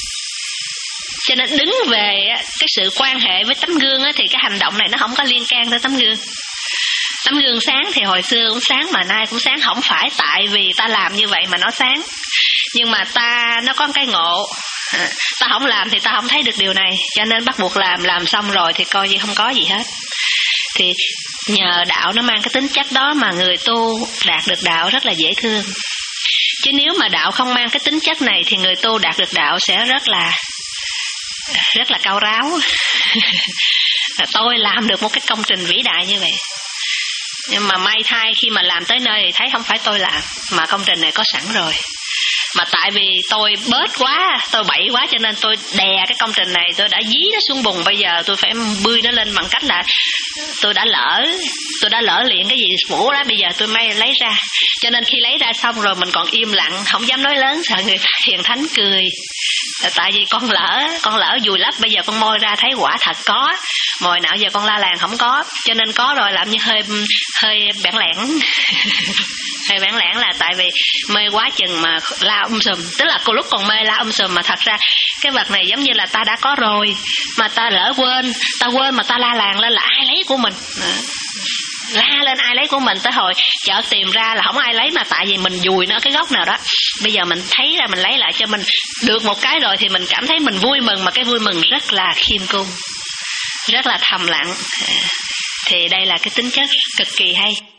Cho nên đứng về cái sự quan hệ với tấm gương thì cái hành động này nó không có liên can tới tấm gương. Tấm gương sáng thì hồi xưa cũng sáng mà nay cũng sáng, không phải tại vì ta làm như vậy mà nó sáng. Nhưng mà ta nó có cái ngộ, à, ta không làm thì ta không thấy được điều này, cho nên bắt buộc làm, làm xong rồi thì coi như không có gì hết. Thì nhờ đạo nó mang cái tính chất đó mà người tu đạt được đạo rất là dễ thương. Chứ nếu mà đạo không mang cái tính chất này thì người tu đạt được đạo sẽ rất là rất là cao ráo. Tôi làm được một cái công trình vĩ đại như vậy, nhưng mà may thay khi mà làm tới nơi thì thấy không phải tôi làm, mà công trình này có sẵn rồi. Mà tại vì tôi bớt quá, tôi bậy quá, cho nên tôi đè cái công trình này, tôi đã dí nó xuống bùn. Bây giờ tôi phải bươi nó lên bằng cách là tôi đã lỡ Tôi đã lỡ luyện cái gì phủ đó, bây giờ tôi may lấy ra. Cho nên khi lấy ra xong rồi mình còn im lặng, không dám nói lớn, sợ người hiền thánh cười. Tại vì con lỡ Con lỡ vùi lấp, bây giờ con moi ra thấy quả thật có. Mồi nào giờ con la làng không có, cho nên có rồi làm như hơi hơi bản lẻn. Hơi bản lẻn là tại vì mê quá chừng mà la um sùm. Tức là cô lúc còn mê la um sùm, mà thật ra cái vật này giống như là ta đã có rồi mà ta lỡ quên. Ta quên mà ta la làng lên là ai lấy của mình. La lên ai lấy của mình, tới hồi chợt tìm ra là không ai lấy, mà tại vì mình vùi nó cái góc nào đó. Bây giờ mình thấy ra mình lấy lại cho mình được một cái rồi thì mình cảm thấy mình vui mừng, mà cái vui mừng rất là khiêm cung, rất là thầm lặng. Thì đây là cái tính chất cực kỳ hay.